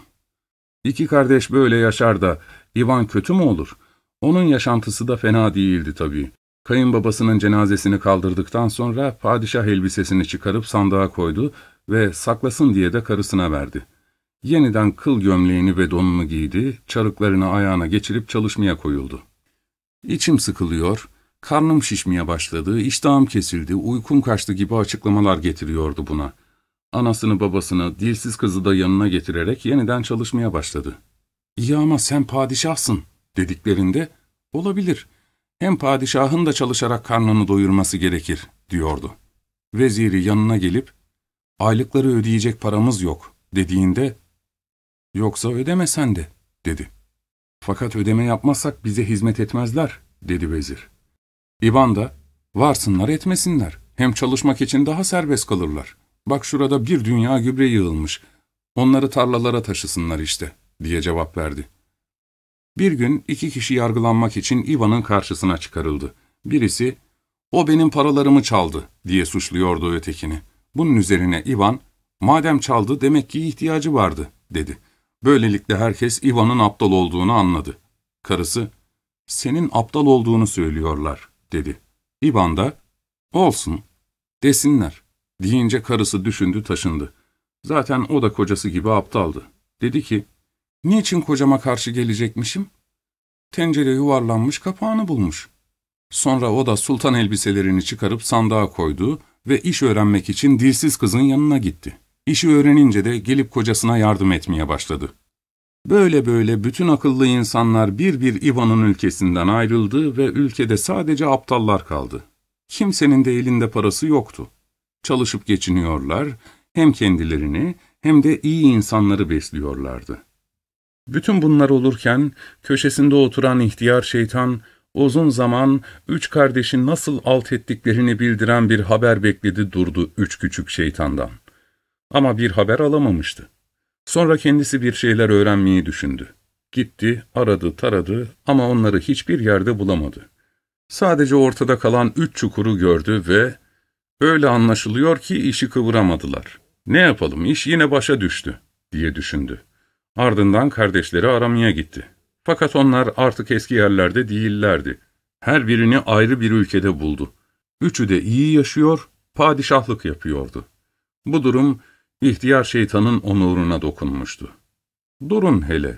İki kardeş böyle yaşar da İvan kötü mü olur? Onun yaşantısı da fena değildi tabii. Kayınbabasının cenazesini kaldırdıktan sonra padişah elbisesini çıkarıp sandığa koydu ve saklasın diye de karısına verdi. Yeniden kıl gömleğini ve donunu giydi, çarıklarını ayağına geçirip çalışmaya koyuldu. İçim sıkılıyor, karnım şişmeye başladı, iştahım kesildi, uykum kaçtı gibi açıklamalar getiriyordu buna. Anasını babasını, dilsiz kızı da yanına getirerek yeniden çalışmaya başladı. ''İyi ama sen padişahsın.'' dediklerinde, ''Olabilir. Hem padişahın da çalışarak karnını doyurması gerekir.'' diyordu. Veziri yanına gelip, ''Aylıkları ödeyecek paramız yok.'' dediğinde, ''Yoksa ödeme sen de.'' dedi. ''Fakat ödeme yapmazsak bize hizmet etmezler.'' dedi vezir. İvan da, ''Varsınlar etmesinler. Hem çalışmak için daha serbest kalırlar. Bak şurada bir dünya gübre yığılmış. Onları tarlalara taşısınlar işte.'' diye cevap verdi. Bir gün iki kişi yargılanmak için İvan'ın karşısına çıkarıldı. Birisi, ''O benim paralarımı çaldı.'' diye suçluyordu ötekini. Bunun üzerine İvan, ''Madem çaldı demek ki ihtiyacı vardı.'' dedi. Böylelikle herkes İvan'ın aptal olduğunu anladı. Karısı, ''Senin aptal olduğunu söylüyorlar.'' dedi. İvan da, ''Olsun, desinler.'' deyince karısı düşündü taşındı. Zaten o da kocası gibi aptaldı. Dedi ki, ''Niçin kocama karşı gelecekmişim? Tencere yuvarlanmış kapağını bulmuş.'' Sonra o da sultan elbiselerini çıkarıp sandığa koydu ve iş öğrenmek için dilsiz kızın yanına gitti. İşi öğrenince de gelip kocasına yardım etmeye başladı. Böyle böyle bütün akıllı insanlar bir bir İvan'ın ülkesinden ayrıldı ve ülkede sadece aptallar kaldı. Kimsenin de elinde parası yoktu. Çalışıp geçiniyorlar, hem kendilerini hem de iyi insanları besliyorlardı. Bütün bunlar olurken köşesinde oturan ihtiyar şeytan uzun zaman üç kardeşin nasıl alt ettiklerini bildiren bir haber bekledi durdu üç küçük şeytandan. Ama bir haber alamamıştı. Sonra kendisi bir şeyler öğrenmeyi düşündü. Gitti, aradı, taradı ama onları hiçbir yerde bulamadı. Sadece ortada kalan üç çukuru gördü ve öyle anlaşılıyor ki işi kıvıramadılar. Ne yapalım, iş yine başa düştü diye düşündü. Ardından kardeşleri aramaya gitti. Fakat onlar artık eski yerlerde değillerdi. Her birini ayrı bir ülkede buldu. Üçü de iyi yaşıyor, padişahlık yapıyordu. Bu durum ihtiyar şeytanın onuruna dokunmuştu. "Durun hele,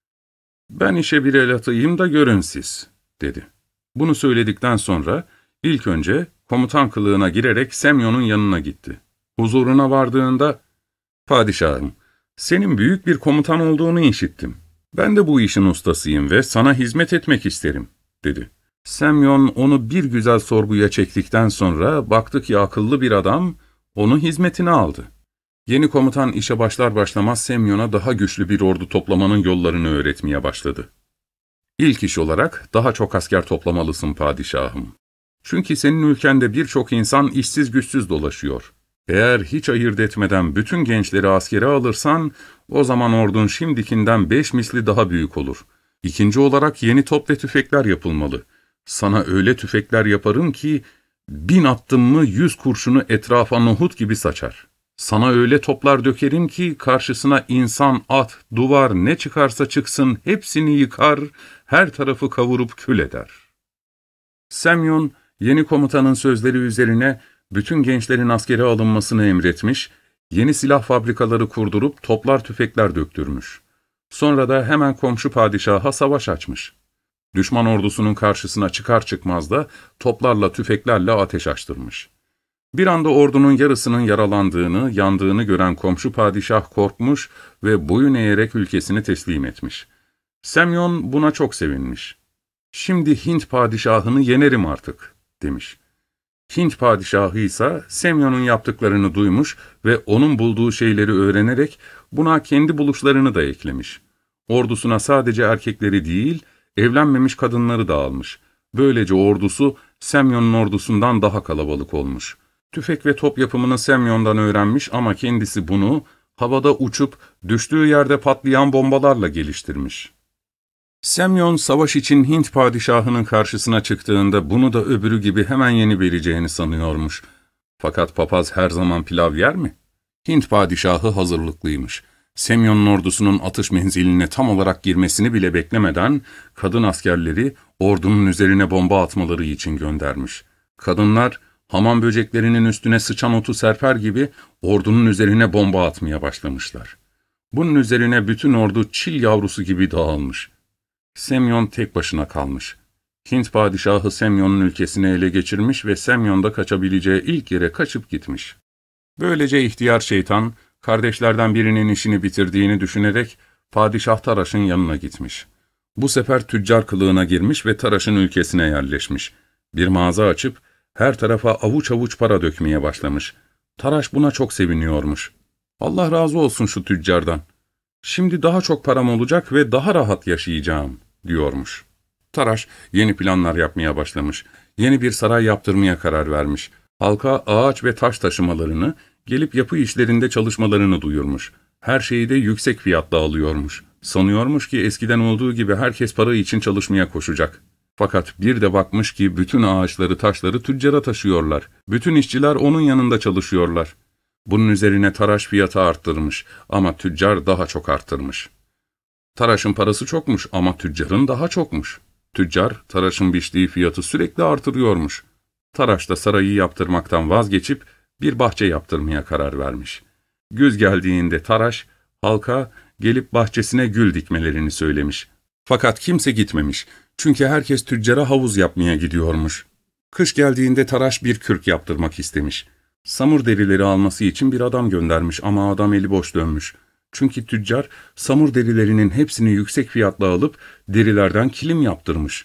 ben işe bir el atayım da görün siz," dedi. Bunu söyledikten sonra ilk önce komutan kılığına girerek Semyon'un yanına gitti. Huzuruna vardığında, "Padişahım, senin büyük bir komutan olduğunu işittim. Ben de bu işin ustasıyım ve sana hizmet etmek isterim," dedi. Semyon onu bir güzel sorguya çektikten sonra baktı ki akıllı bir adam, onu hizmetine aldı. Yeni komutan işe başlar başlamaz Semyon'a daha güçlü bir ordu toplamanın yollarını öğretmeye başladı. "İlk iş olarak daha çok asker toplamalısın padişahım. Çünkü senin ülkende birçok insan işsiz güçsüz dolaşıyor. Eğer hiç ayırt etmeden bütün gençleri askere alırsan, o zaman ordun şimdikinden beş misli daha büyük olur. İkinci olarak yeni top ve tüfekler yapılmalı. Sana öyle tüfekler yaparım ki, bin attım mı yüz kurşunu etrafa nohut gibi saçar. Sana öyle toplar dökerim ki, karşısına insan, at, duvar ne çıkarsa çıksın hepsini yıkar, her tarafı kavurup kül eder." Semyon, yeni komutanın sözleri üzerine bütün gençlerin askere alınmasını emretmiş, yeni silah fabrikaları kurdurup toplar tüfekler döktürmüş. Sonra da hemen komşu padişaha savaş açmış. Düşman ordusunun karşısına çıkar çıkmaz da toplarla tüfeklerle ateş açtırmış. Bir anda ordunun yarısının yaralandığını, yandığını gören komşu padişah korkmuş ve boyun eğerek ülkesini teslim etmiş. Semyon buna çok sevinmiş. "Şimdi Hint padişahını yenerim artık," demiş. Hint padişahı ise Semyon'un yaptıklarını duymuş ve onun bulduğu şeyleri öğrenerek buna kendi buluşlarını da eklemiş. Ordusuna sadece erkekleri değil, evlenmemiş kadınları da almış. Böylece ordusu Semyon'un ordusundan daha kalabalık olmuş. Tüfek ve top yapımını Semyon'dan öğrenmiş ama kendisi bunu havada uçup düştüğü yerde patlayan bombalarla geliştirmiş. Semyon savaş için Hint padişahının karşısına çıktığında bunu da öbürü gibi hemen yenivereceğini sanıyormuş. Fakat papaz her zaman pilav yer mi? Hint padişahı hazırlıklıymış. Semyon'un ordusunun atış menziline tam olarak girmesini bile beklemeden kadın askerleri ordunun üzerine bomba atmaları için göndermiş. Kadınlar hamam böceklerinin üstüne sıçan otu serper gibi ordunun üzerine bomba atmaya başlamışlar. Bunun üzerine bütün ordu çil yavrusu gibi dağılmış. Semyon tek başına kalmış. Hint padişahı Semyon'un ülkesini ele geçirmiş ve Semyon da kaçabileceği ilk yere kaçıp gitmiş. Böylece ihtiyar şeytan, kardeşlerden birinin işini bitirdiğini düşünerek Padişah Taraş'ın yanına gitmiş. Bu sefer tüccar kılığına girmiş ve Taraş'ın ülkesine yerleşmiş. Bir mağaza açıp her tarafa avuç avuç para dökmeye başlamış. Taraş buna çok seviniyormuş. "Allah razı olsun şu tüccardan. Şimdi daha çok param olacak ve daha rahat yaşayacağım," diyormuş. Taraş yeni planlar yapmaya başlamış. Yeni bir saray yaptırmaya karar vermiş. Halka ağaç ve taş taşımalarını, gelip yapı işlerinde çalışmalarını duyurmuş. Her şeyi de yüksek fiyatla alıyormuş. Sanıyormuş ki eskiden olduğu gibi herkes para için çalışmaya koşacak. Fakat bir de bakmış ki bütün ağaçları, taşları tüccara taşıyorlar. Bütün işçiler onun yanında çalışıyorlar. Bunun üzerine Taraş fiyatı arttırmış ama tüccar daha çok arttırmış. Taraş'ın parası çokmuş ama tüccarın daha çokmuş. Tüccar, Taraş'ın biçtiği fiyatı sürekli artırıyormuş. Taraş da sarayı yaptırmaktan vazgeçip bir bahçe yaptırmaya karar vermiş. Güz geldiğinde Taraş, halka gelip bahçesine gül dikmelerini söylemiş. Fakat kimse gitmemiş, çünkü herkes tüccara havuz yapmaya gidiyormuş. Kış geldiğinde Taraş bir kürk yaptırmak istemiş. Samur derileri alması için bir adam göndermiş ama adam eli boş dönmüş. Çünkü tüccar samur derilerinin hepsini yüksek fiyatla alıp derilerden kilim yaptırmış.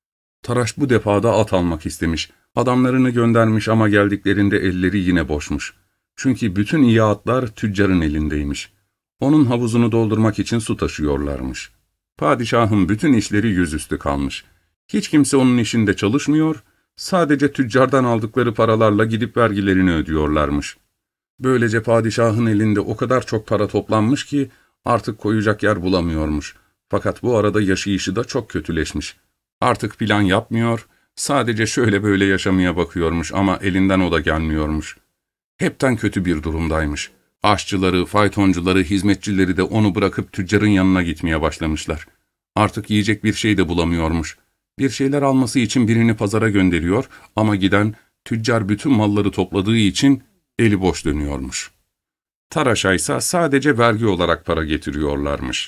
Taraş bu defada at almak istemiş. Adamlarını göndermiş ama geldiklerinde elleri yine boşmuş. Çünkü bütün iyi atlar tüccarın elindeymiş. Onun havuzunu doldurmak için su taşıyorlarmış. Padişahın bütün işleri yüzüstü kalmış. Hiç kimse onun işinde çalışmıyor, sadece tüccardan aldıkları paralarla gidip vergilerini ödüyorlarmış. Böylece padişahın elinde o kadar çok para toplanmış ki artık koyacak yer bulamıyormuş. Fakat bu arada yaşayışı da çok kötüleşmiş. Artık plan yapmıyor, sadece şöyle böyle yaşamaya bakıyormuş ama elinden o da gelmiyormuş. Hepten kötü bir durumdaymış. Aşçıları, faytoncuları, hizmetçileri de onu bırakıp tüccarın yanına gitmeye başlamışlar. Artık yiyecek bir şey de bulamıyormuş. Bir şeyler alması için birini pazara gönderiyor ama giden tüccar bütün malları topladığı için eli boş dönüyormuş. Taraş'a ise sadece vergi olarak para getiriyorlarmış.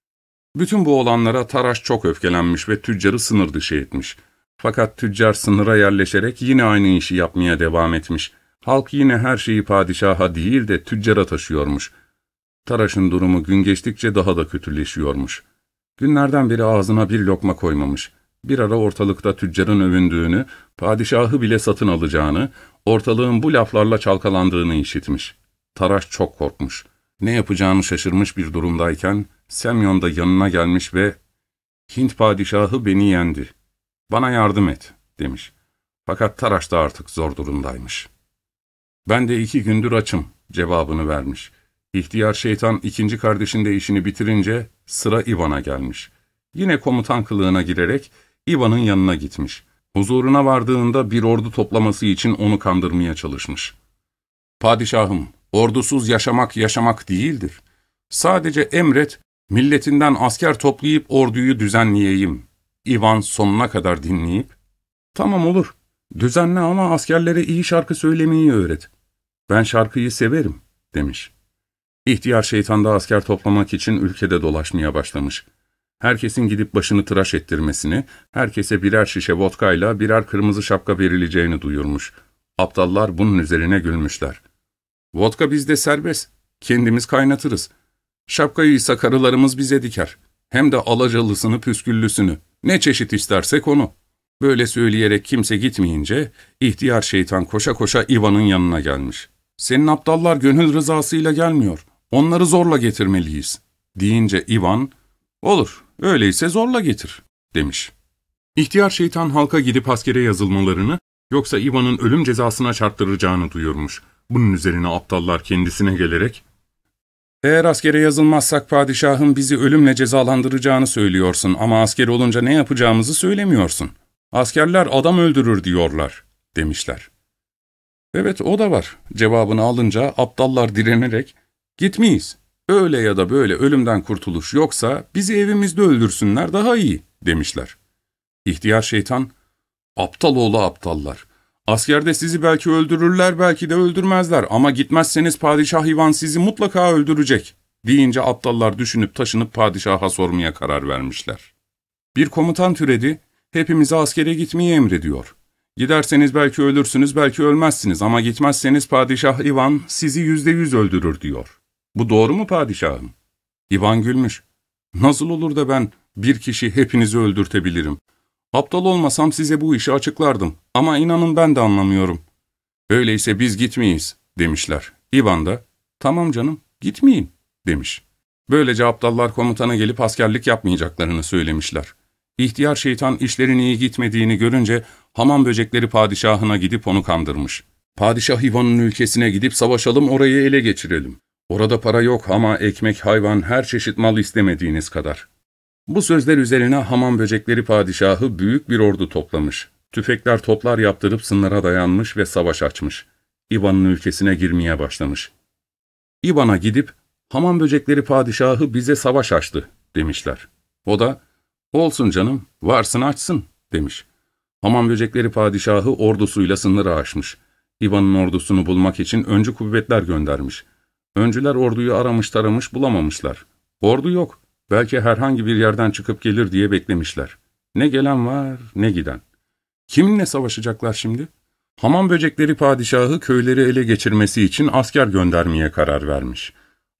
Bütün bu olanlara Taraş çok öfkelenmiş ve tüccarı sınır dışı etmiş. Fakat tüccar sınıra yerleşerek yine aynı işi yapmaya devam etmiş. Halk yine her şeyi padişaha değil de tüccara taşıyormuş. Taraş'ın durumu gün geçtikçe daha da kötüleşiyormuş. Günlerden beri ağzına bir lokma koymamış. Bir ara ortalıkta tüccarın övündüğünü, padişahı bile satın alacağını, ortalığın bu laflarla çalkalandığını işitmiş. Taraş çok korkmuş. Ne yapacağını şaşırmış bir durumdayken, Semyon da yanına gelmiş ve ''Hint padişahı beni yendi. Bana yardım et.'' demiş. Fakat Taraş da artık zor durumdaymış. ''Ben de iki gündür açım.'' cevabını vermiş. İhtiyar şeytan ikinci kardeşin de işini bitirince sıra İvan'a gelmiş. Yine komutan kılığına girerek İvan'ın yanına gitmiş. Huzuruna vardığında bir ordu toplaması için onu kandırmaya çalışmış. ''Padişahım, ordusuz yaşamak yaşamak değildir. Sadece emret, milletinden asker toplayıp orduyu düzenleyeyim.'' İvan sonuna kadar dinleyip, ''Tamam olur, düzenle ama askerlere iyi şarkı söylemeyi öğret. Ben şarkıyı severim.'' demiş. İhtiyar şeytan da asker toplamak için ülkede dolaşmaya başlamış. Herkesin gidip başını tıraş ettirmesini, herkese birer şişe vodkayla birer kırmızı şapka verileceğini duyurmuş. Aptallar bunun üzerine gülmüşler. ''Vodka bizde serbest, kendimiz kaynatırız. Şapkayı ise karılarımız bize diker. Hem de alacalısını püsküllüsünü. Ne çeşit istersek onu.'' Böyle söyleyerek kimse gitmeyince, ihtiyar şeytan koşa koşa İvan'ın yanına gelmiş. ''Senin aptallar gönül rızasıyla gelmiyor, onları zorla getirmeliyiz.'' deyince İvan, ''Olur, öyleyse zorla getir.'' demiş. İhtiyar şeytan halka gidip askere yazılmalarını, yoksa İvan'ın ölüm cezasına çarptıracağını duyurmuş. Bunun üzerine aptallar kendisine gelerek, ''Eğer askere yazılmazsak padişahın bizi ölümle cezalandıracağını söylüyorsun ama asker olunca ne yapacağımızı söylemiyorsun. Askerler adam öldürür diyorlar.'' demişler. ''Evet, o da var.'' cevabını alınca aptallar direnerek, ''Gitmeyiz. Öyle ya da böyle ölümden kurtuluş yoksa bizi evimizde öldürsünler daha iyi.'' demişler. İhtiyar şeytan, ''Aptal oğlu aptallar. Askerde sizi belki öldürürler, belki de öldürmezler ama gitmezseniz Padişah İvan sizi mutlaka öldürecek.'' deyince aptallar düşünüp taşınıp padişaha sormaya karar vermişler. Bir komutan türedi, ''Hepimize askere gitmeyi emrediyor. Giderseniz belki ölürsünüz, belki ölmezsiniz ama gitmezseniz Padişah İvan sizi yüzde yüz öldürür.'' diyor. ''Bu doğru mu padişahım?'' İvan gülmüş. ''Nasıl olur da ben bir kişi hepinizi öldürtebilirim? Aptal olmasam size bu işi açıklardım ama inanın ben de anlamıyorum.'' ''Öyleyse biz gitmeyiz.'' demişler. İvan da, ''Tamam canım, gitmeyin.'' demiş. Böylece aptallar komutana gelip askerlik yapmayacaklarını söylemişler. İhtiyar şeytan işlerin iyi gitmediğini görünce hamam böcekleri padişahına gidip onu kandırmış. ''Padişah İvan'ın ülkesine gidip savaşalım, orayı ele geçirelim. Orada para yok ama ekmek, hayvan, her çeşit mal istemediğiniz kadar.'' Bu sözler üzerine hamam böcekleri padişahı büyük bir ordu toplamış. Tüfekler toplar yaptırıp sınıra dayanmış ve savaş açmış. İvan'ın ülkesine girmeye başlamış. İvan'a gidip, ''Hamam böcekleri padişahı bize savaş açtı.'' demişler. O da, ''Olsun canım, varsın açsın.'' demiş. Hamam böcekleri padişahı ordusuyla sınırı aşmış. İvan'ın ordusunu bulmak için öncü kuvvetler göndermiş. Öncüler orduyu aramış taramış bulamamışlar. Ordu yok, belki herhangi bir yerden çıkıp gelir diye beklemişler. Ne gelen var ne giden. Kiminle savaşacaklar şimdi? Hamam böcekleri padişahı köyleri ele geçirmesi için asker göndermeye karar vermiş.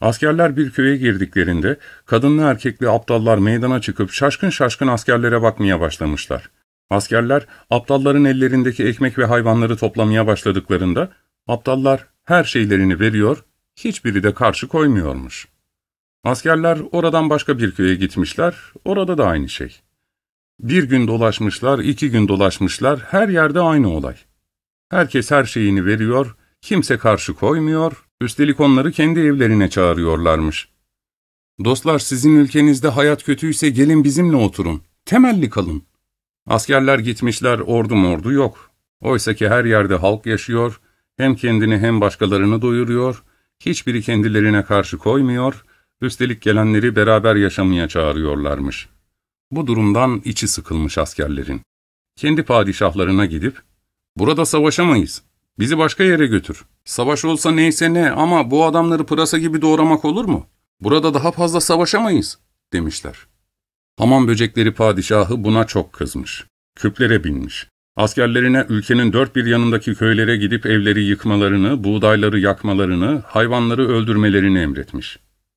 Askerler bir köye girdiklerinde kadınlı erkekli aptallar meydana çıkıp şaşkın şaşkın askerlere bakmaya başlamışlar. Askerler aptalların ellerindeki ekmek ve hayvanları toplamaya başladıklarında aptallar her şeylerini veriyor, hiçbiri de karşı koymuyormuş. Askerler oradan başka bir köye gitmişler, orada da aynı şey. Bir gün dolaşmışlar, iki gün dolaşmışlar, her yerde aynı olay. Herkes her şeyini veriyor, kimse karşı koymuyor, üstelik onları kendi evlerine çağırıyorlarmış. Dostlar, sizin ülkenizde hayat kötüyse gelin bizimle oturun, temelli kalın. Askerler gitmişler, ordu mordu yok. Oysaki her yerde halk yaşıyor, hem kendini hem başkalarını doyuruyor, hiçbiri kendilerine karşı koymuyor, üstelik gelenleri beraber yaşamaya çağırıyorlarmış. Bu durumdan içi sıkılmış askerlerin. Kendi padişahlarına gidip, ''Burada savaşamayız, bizi başka yere götür. Savaş olsa neyse ne ama bu adamları pırasa gibi doğramak olur mu? Burada daha fazla savaşamayız.'' demişler. Hamam böcekleri padişahı buna çok kızmış. Küplere binmiş. Askerlerine ülkenin dört bir yanındaki köylere gidip evleri yıkmalarını, buğdayları yakmalarını, hayvanları öldürmelerini emretmiş.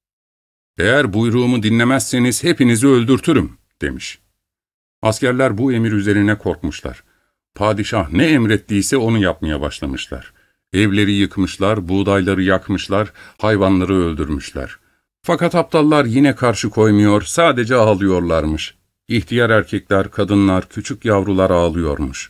''Eğer buyruğumu dinlemezseniz hepinizi öldürtürüm.'' demiş. Askerler bu emir üzerine korkmuşlar. Padişah ne emrettiyse onu yapmaya başlamışlar. Evleri yıkmışlar, buğdayları yakmışlar, hayvanları öldürmüşler. Fakat aptallar yine karşı koymuyor, sadece ağlıyorlarmış. İhtiyar erkekler, kadınlar, küçük yavrular ağlıyormuş.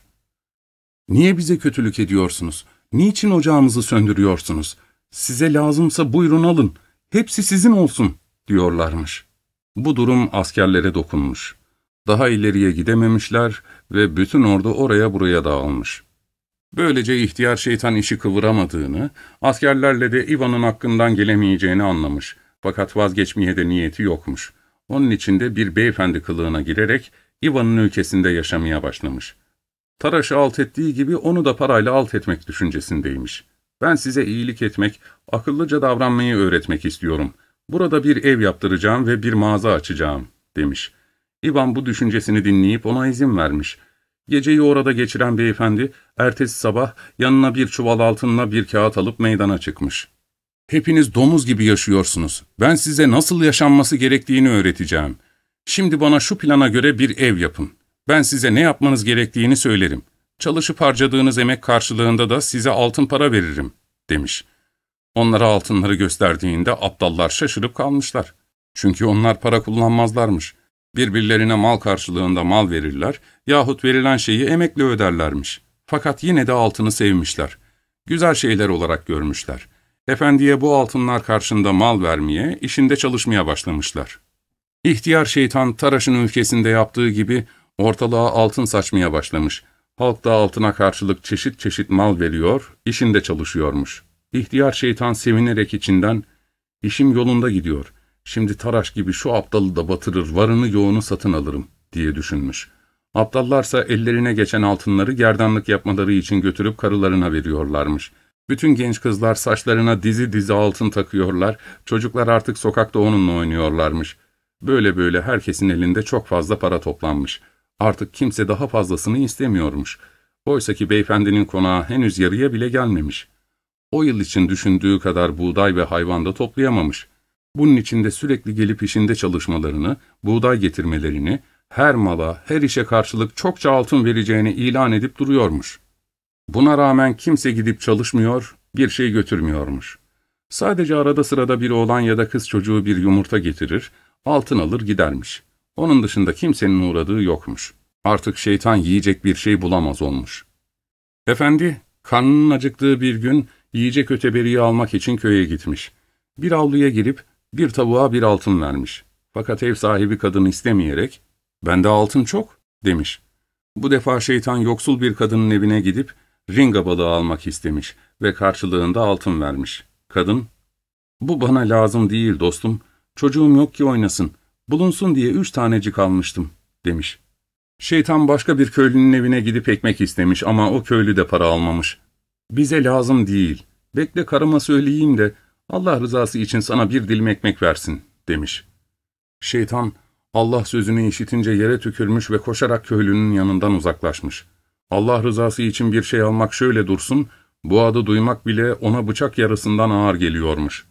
''Niye bize kötülük ediyorsunuz? Niçin ocağımızı söndürüyorsunuz? Size lazımsa buyurun alın, hepsi sizin olsun.'' diyorlarmış. Bu durum askerlere dokunmuş. Daha ileriye gidememişler ve bütün ordu oraya buraya dağılmış. Böylece ihtiyar şeytan işi kıvıramadığını, askerlerle de İvan'ın hakkından gelemeyeceğini anlamış. Fakat vazgeçmeye de niyeti yokmuş. Onun için de bir beyefendi kılığına girerek İvan'ın ülkesinde yaşamaya başlamış. Taraş'ı alt ettiği gibi onu da parayla alt etmek düşüncesindeymiş. ''Ben size iyilik etmek, akıllıca davranmayı öğretmek istiyorum. Burada bir ev yaptıracağım ve bir mağaza açacağım.'' demiş. İvan bu düşüncesini dinleyip ona izin vermiş. Geceyi orada geçiren beyefendi, ertesi sabah yanına bir çuval altınla bir kağıt alıp meydana çıkmış. ''Hepiniz domuz gibi yaşıyorsunuz. Ben size nasıl yaşanması gerektiğini öğreteceğim. Şimdi bana şu plana göre bir ev yapın. Ben size ne yapmanız gerektiğini söylerim. Çalışıp harcadığınız emek karşılığında da size altın para veririm.'' demiş. Onlara altınları gösterdiğinde aptallar şaşırıp kalmışlar. Çünkü onlar para kullanmazlarmış. Birbirlerine mal karşılığında mal verirler yahut verilen şeyi emekle öderlermiş. Fakat yine de altını sevmişler. Güzel şeyler olarak görmüşler. Efendiye bu altınlar karşında mal vermeye, işinde çalışmaya başlamışlar. İhtiyar şeytan Taraş'ın ülkesinde yaptığı gibi ortalığa altın saçmaya başlamış. Halk da altına karşılık çeşit çeşit mal veriyor, işinde çalışıyormuş. İhtiyar şeytan sevinerek içinden, ''İşim yolunda gidiyor. Şimdi Taraş gibi şu aptalı da batırır, varını yoğunu satın alırım.'' diye düşünmüş. Aptallarsa ellerine geçen altınları gerdanlık yapmaları için götürüp karılarına veriyorlarmış. Bütün genç kızlar saçlarına dizi dizi altın takıyorlar, çocuklar artık sokakta onunla oynuyorlarmış. Böyle böyle herkesin elinde çok fazla para toplanmış. Artık kimse daha fazlasını istemiyormuş. Oysaki beyefendinin konağı henüz yarıya bile gelmemiş. O yıl için düşündüğü kadar buğday ve hayvan da toplayamamış. Bunun için de sürekli gelip işinde çalışmalarını, buğday getirmelerini, her mala, her işe karşılık çokça altın vereceğini ilan edip duruyormuş. Buna rağmen kimse gidip çalışmıyor, bir şey götürmüyormuş. Sadece arada sırada bir oğlan ya da kız çocuğu bir yumurta getirir, altın alır gidermiş. Onun dışında kimsenin uğradığı yokmuş. Artık şeytan yiyecek bir şey bulamaz olmuş. Efendi, karnının acıktığı bir gün yiyecek öteberiyi almak için köye gitmiş. Bir avluya girip bir tavuğa bir altın vermiş. Fakat ev sahibi kadını istemeyerek, ''Bende altın çok.'' demiş. Bu defa şeytan yoksul bir kadının evine gidip ringa balığı almak istemiş ve karşılığında altın vermiş. Kadın, ''Bu bana lazım değil dostum, çocuğum yok ki oynasın, bulunsun diye üç tanecik almıştım.'' demiş. Şeytan başka bir köylünün evine gidip ekmek istemiş ama o köylü de para almamış. ''Bize lazım değil, bekle karıma söyleyeyim de Allah rızası için sana bir dilim ekmek versin.'' demiş. Şeytan, Allah sözünü işitince yere tükürmüş ve koşarak köylünün yanından uzaklaşmış. Allah rızası için bir şey almak şöyle dursun, bu adı duymak bile ona bıçak yarısından ağır geliyormuş.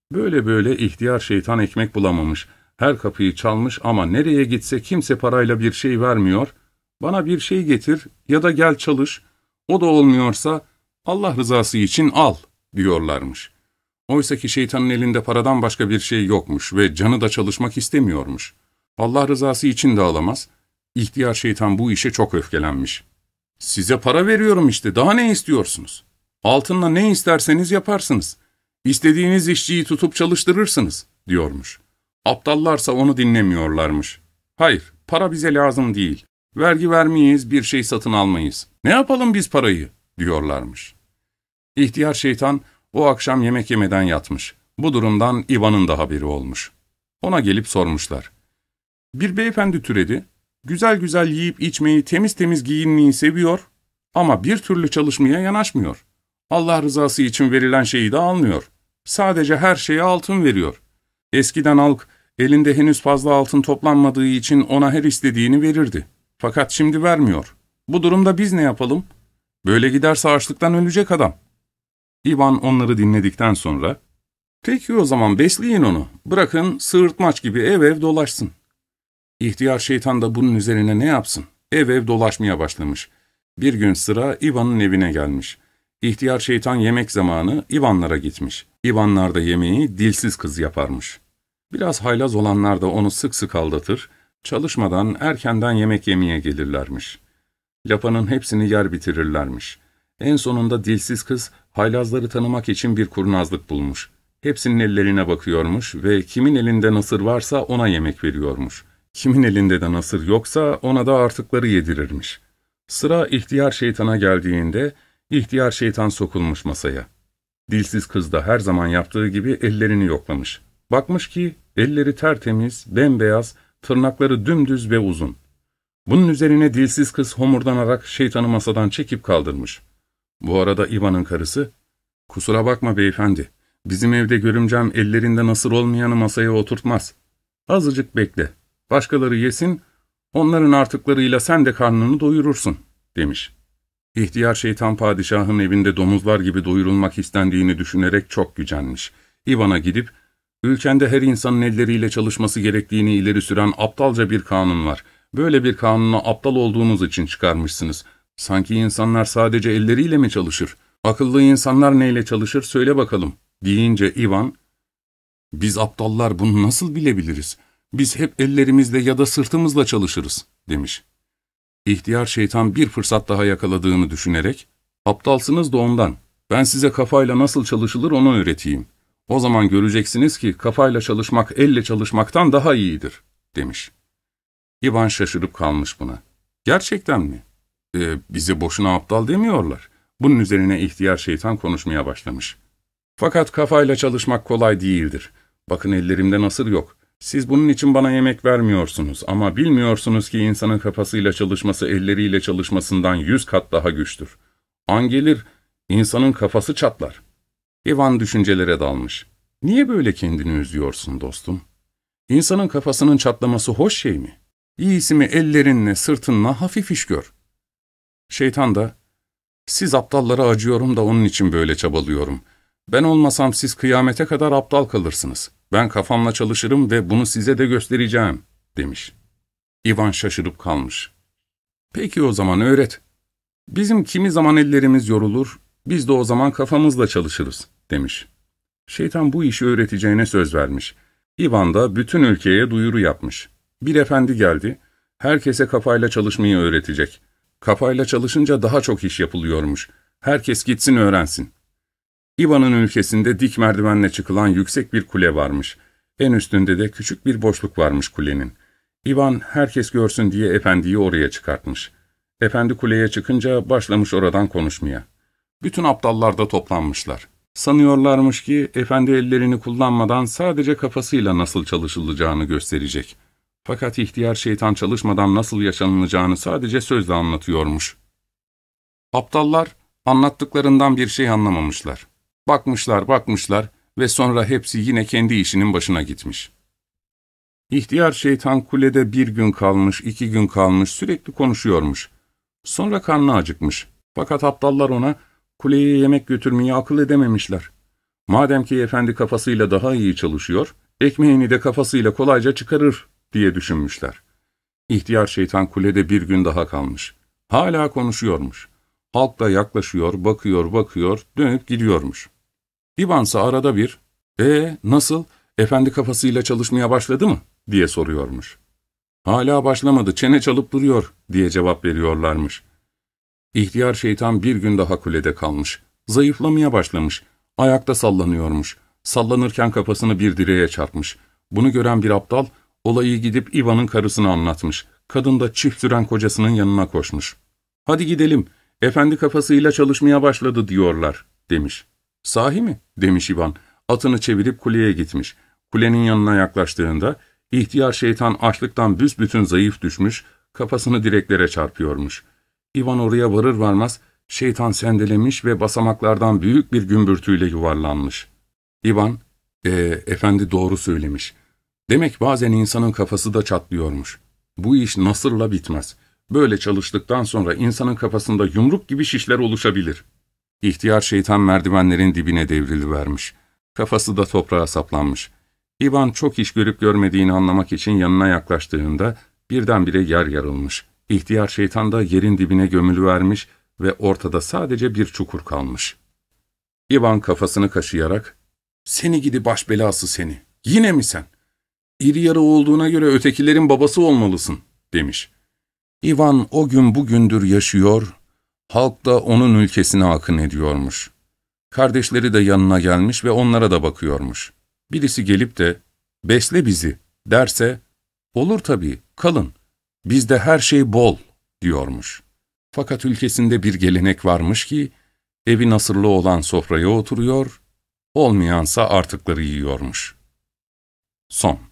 Böyle böyle ihtiyar şeytan ekmek bulamamış. Her kapıyı çalmış ama nereye gitse kimse parayla bir şey vermiyor. Bana bir şey getir ya da gel çalış. O da olmuyorsa Allah rızası için al diyorlarmış. Oysaki şeytanın elinde paradan başka bir şey yokmuş ve canı da çalışmak istemiyormuş. Allah rızası için de alamaz. İhtiyar şeytan bu işe çok öfkelenmiş. Size para veriyorum işte, daha ne istiyorsunuz? Altınla ne isterseniz yaparsınız. İstediğiniz işçiyi tutup çalıştırırsınız, diyormuş. Aptallarsa onu dinlemiyorlarmış. Hayır, para bize lazım değil. Vergi vermeyiz, bir şey satın almayız. Ne yapalım biz parayı, diyorlarmış. İhtiyar şeytan o akşam yemek yemeden yatmış. Bu durumdan İvan'ın da haberi olmuş. Ona gelip sormuşlar. Bir beyefendi türedi, güzel güzel yiyip içmeyi, temiz temiz giyinmeyi seviyor ama bir türlü çalışmaya yanaşmıyor. Allah rızası için verilen şeyi de almıyor. Sadece her şeye altın veriyor. Eskiden halk elinde henüz fazla altın toplanmadığı için ona her istediğini verirdi. Fakat şimdi vermiyor. Bu durumda biz ne yapalım? Böyle giderse açlıktan ölecek adam. İvan onları dinledikten sonra, "Peki o zaman besleyin onu, bırakın sığırtmaç gibi ev ev dolaşsın." İhtiyar şeytan da bunun üzerine ne yapsın? Ev ev dolaşmaya başlamış. Bir gün sıra İvan'ın evine gelmiş. İhtiyar şeytan yemek zamanı İvanlara gitmiş. İvanlar da yemeği dilsiz kız yaparmış. Biraz haylaz olanlar da onu sık sık aldatır, çalışmadan erkenden yemek yemeye gelirlermiş. Lapanın hepsini yer bitirirlermiş. En sonunda dilsiz kız haylazları tanımak için bir kurnazlık bulmuş. Hepsinin ellerine bakıyormuş ve kimin elinde nasır varsa ona yemek veriyormuş. Kimin elinde de nasır yoksa ona da artıkları yedirirmiş. Sıra ihtiyar şeytana geldiğinde ihtiyar şeytan sokulmuş masaya. Dilsiz kız da her zaman yaptığı gibi ellerini yoklamış. Bakmış ki elleri tertemiz, bembeyaz, tırnakları dümdüz ve uzun. Bunun üzerine dilsiz kız homurdanarak şeytanı masadan çekip kaldırmış. Bu arada İvan'ın karısı, "Kusura bakma beyefendi, bizim evde görümcem ellerinde nasır olmayanı masaya oturtmaz. Azıcık bekle, başkaları yesin, onların artıklarıyla sen de karnını doyurursun," demiş. İhtiyar şeytan padişahın evinde domuzlar gibi doyurulmak istendiğini düşünerek çok gücenmiş. İvan'a gidip, "Ülkende her insanın elleriyle çalışması gerektiğini ileri süren aptalca bir kanun var. Böyle bir kanunu aptal olduğunuz için çıkarmışsınız. Sanki insanlar sadece elleriyle mi çalışır? Akıllı insanlar neyle çalışır söyle bakalım," deyince İvan, "Biz aptallar bunu nasıl bilebiliriz? Biz hep ellerimizle ya da sırtımızla çalışırız," demiş. İhtiyar şeytan bir fırsat daha yakaladığını düşünerek, "Aptalsınız da ondan. Ben size kafayla nasıl çalışılır onu öğreteyim. O zaman göreceksiniz ki kafayla çalışmak elle çalışmaktan daha iyidir," demiş. İvan şaşırıp kalmış buna. "Gerçekten mi? Ee, bize boşuna aptal demiyorlar." Bunun üzerine ihtiyar şeytan konuşmaya başlamış. "Fakat kafayla çalışmak kolay değildir. Bakın ellerimde nasır yok. Siz bunun için bana yemek vermiyorsunuz ama bilmiyorsunuz ki insanın kafasıyla çalışması elleriyle çalışmasından yüz kat daha güçtür. An gelir, insanın kafası çatlar." İvan düşüncelere dalmış. "Niye böyle kendini üzüyorsun dostum? İnsanın kafasının çatlaması hoş şey mi? İyisi mi ellerinle, sırtınla hafif iş gör." Şeytan da, "Siz aptallara acıyorum da onun için böyle çabalıyorum. Ben olmasam siz kıyamete kadar aptal kalırsınız. Ben kafamla çalışırım ve bunu size de göstereceğim," demiş. İvan şaşırıp kalmış. "Peki o zaman öğret. Bizim kimi zaman ellerimiz yorulur, biz de o zaman kafamızla çalışırız," demiş. Şeytan bu işi öğreteceğine söz vermiş. İvan da bütün ülkeye duyuru yapmış. Bir efendi geldi, herkese kafayla çalışmayı öğretecek. Kafayla çalışınca daha çok iş yapılıyormuş. Herkes gitsin öğrensin. İvan'ın ülkesinde dik merdivenle çıkılan yüksek bir kule varmış. En üstünde de küçük bir boşluk varmış kulenin. İvan herkes görsün diye efendiyi oraya çıkartmış. Efendi kuleye çıkınca başlamış oradan konuşmaya. Bütün aptallar da toplanmışlar. Sanıyorlarmış ki efendi ellerini kullanmadan sadece kafasıyla nasıl çalışılacağını gösterecek. Fakat ihtiyar şeytan çalışmadan nasıl yaşanılacağını sadece sözle anlatıyormuş. Aptallar anlattıklarından bir şey anlamamışlar. Bakmışlar bakmışlar ve sonra hepsi yine kendi işinin başına gitmiş. İhtiyar şeytan kulede bir gün kalmış, iki gün kalmış, sürekli konuşuyormuş. Sonra karnı acıkmış. Fakat aptallar ona kuleye yemek götürmeyi akıl edememişler. Madem ki efendi kafasıyla daha iyi çalışıyor, ekmeğini de kafasıyla kolayca çıkarır diye düşünmüşler. İhtiyar şeytan kulede bir gün daha kalmış. Hala konuşuyormuş. Halk da yaklaşıyor, bakıyor, bakıyor, dönüp gidiyormuş. İvansa arada bir, ''Ee, nasıl, efendi kafasıyla çalışmaya başladı mı?'' diye soruyormuş. ''Hala başlamadı, çene çalıp duruyor.'' diye cevap veriyorlarmış. İhtiyar şeytan bir gün daha kulede kalmış. Zayıflamaya başlamış. Ayakta sallanıyormuş. Sallanırken kafasını bir direğe çarpmış. Bunu gören bir aptal, olayı gidip İvan'ın karısına anlatmış. Kadın da çift süren kocasının yanına koşmuş. ''Hadi gidelim, efendi kafasıyla çalışmaya başladı diyorlar.'' demiş. ''Sahi mi?'' demiş İvan. Atını çevirip kuleye gitmiş. Kulenin yanına yaklaştığında, ihtiyar şeytan açlıktan büsbütün zayıf düşmüş, kafasını direklere çarpıyormuş. İvan oraya varır varmaz, şeytan sendelemiş ve basamaklardan büyük bir gümbürtüyle yuvarlanmış. İvan, ee, efendi doğru söylemiş. Demek bazen insanın kafası da çatlıyormuş. Bu iş nasırla bitmez. Böyle çalıştıktan sonra insanın kafasında yumruk gibi şişler oluşabilir. İhtiyar şeytan merdivenlerin dibine devrilivermiş. Kafası da toprağa saplanmış. İvan çok iş görüp görmediğini anlamak için yanına yaklaştığında birdenbire yer yarılmış. İhtiyar şeytan da yerin dibine gömülüvermiş ve ortada sadece bir çukur kalmış. İvan kafasını kaşıyarak, ''Seni gidi baş belası seni, yine mi sen? İri yarı olduğuna göre ötekilerin babası olmalısın.'' demiş. İvan o gün bugündür yaşıyor, halk da onun ülkesine akın ediyormuş. Kardeşleri de yanına gelmiş ve onlara da bakıyormuş. Birisi gelip de, ''Besle bizi.'' derse, ''Olur tabii, kalın. Bizde her şey bol.'' diyormuş. Fakat ülkesinde bir gelenek varmış ki, evi nasırlı olan sofraya oturuyor, olmayansa artıkları yiyormuş. Son.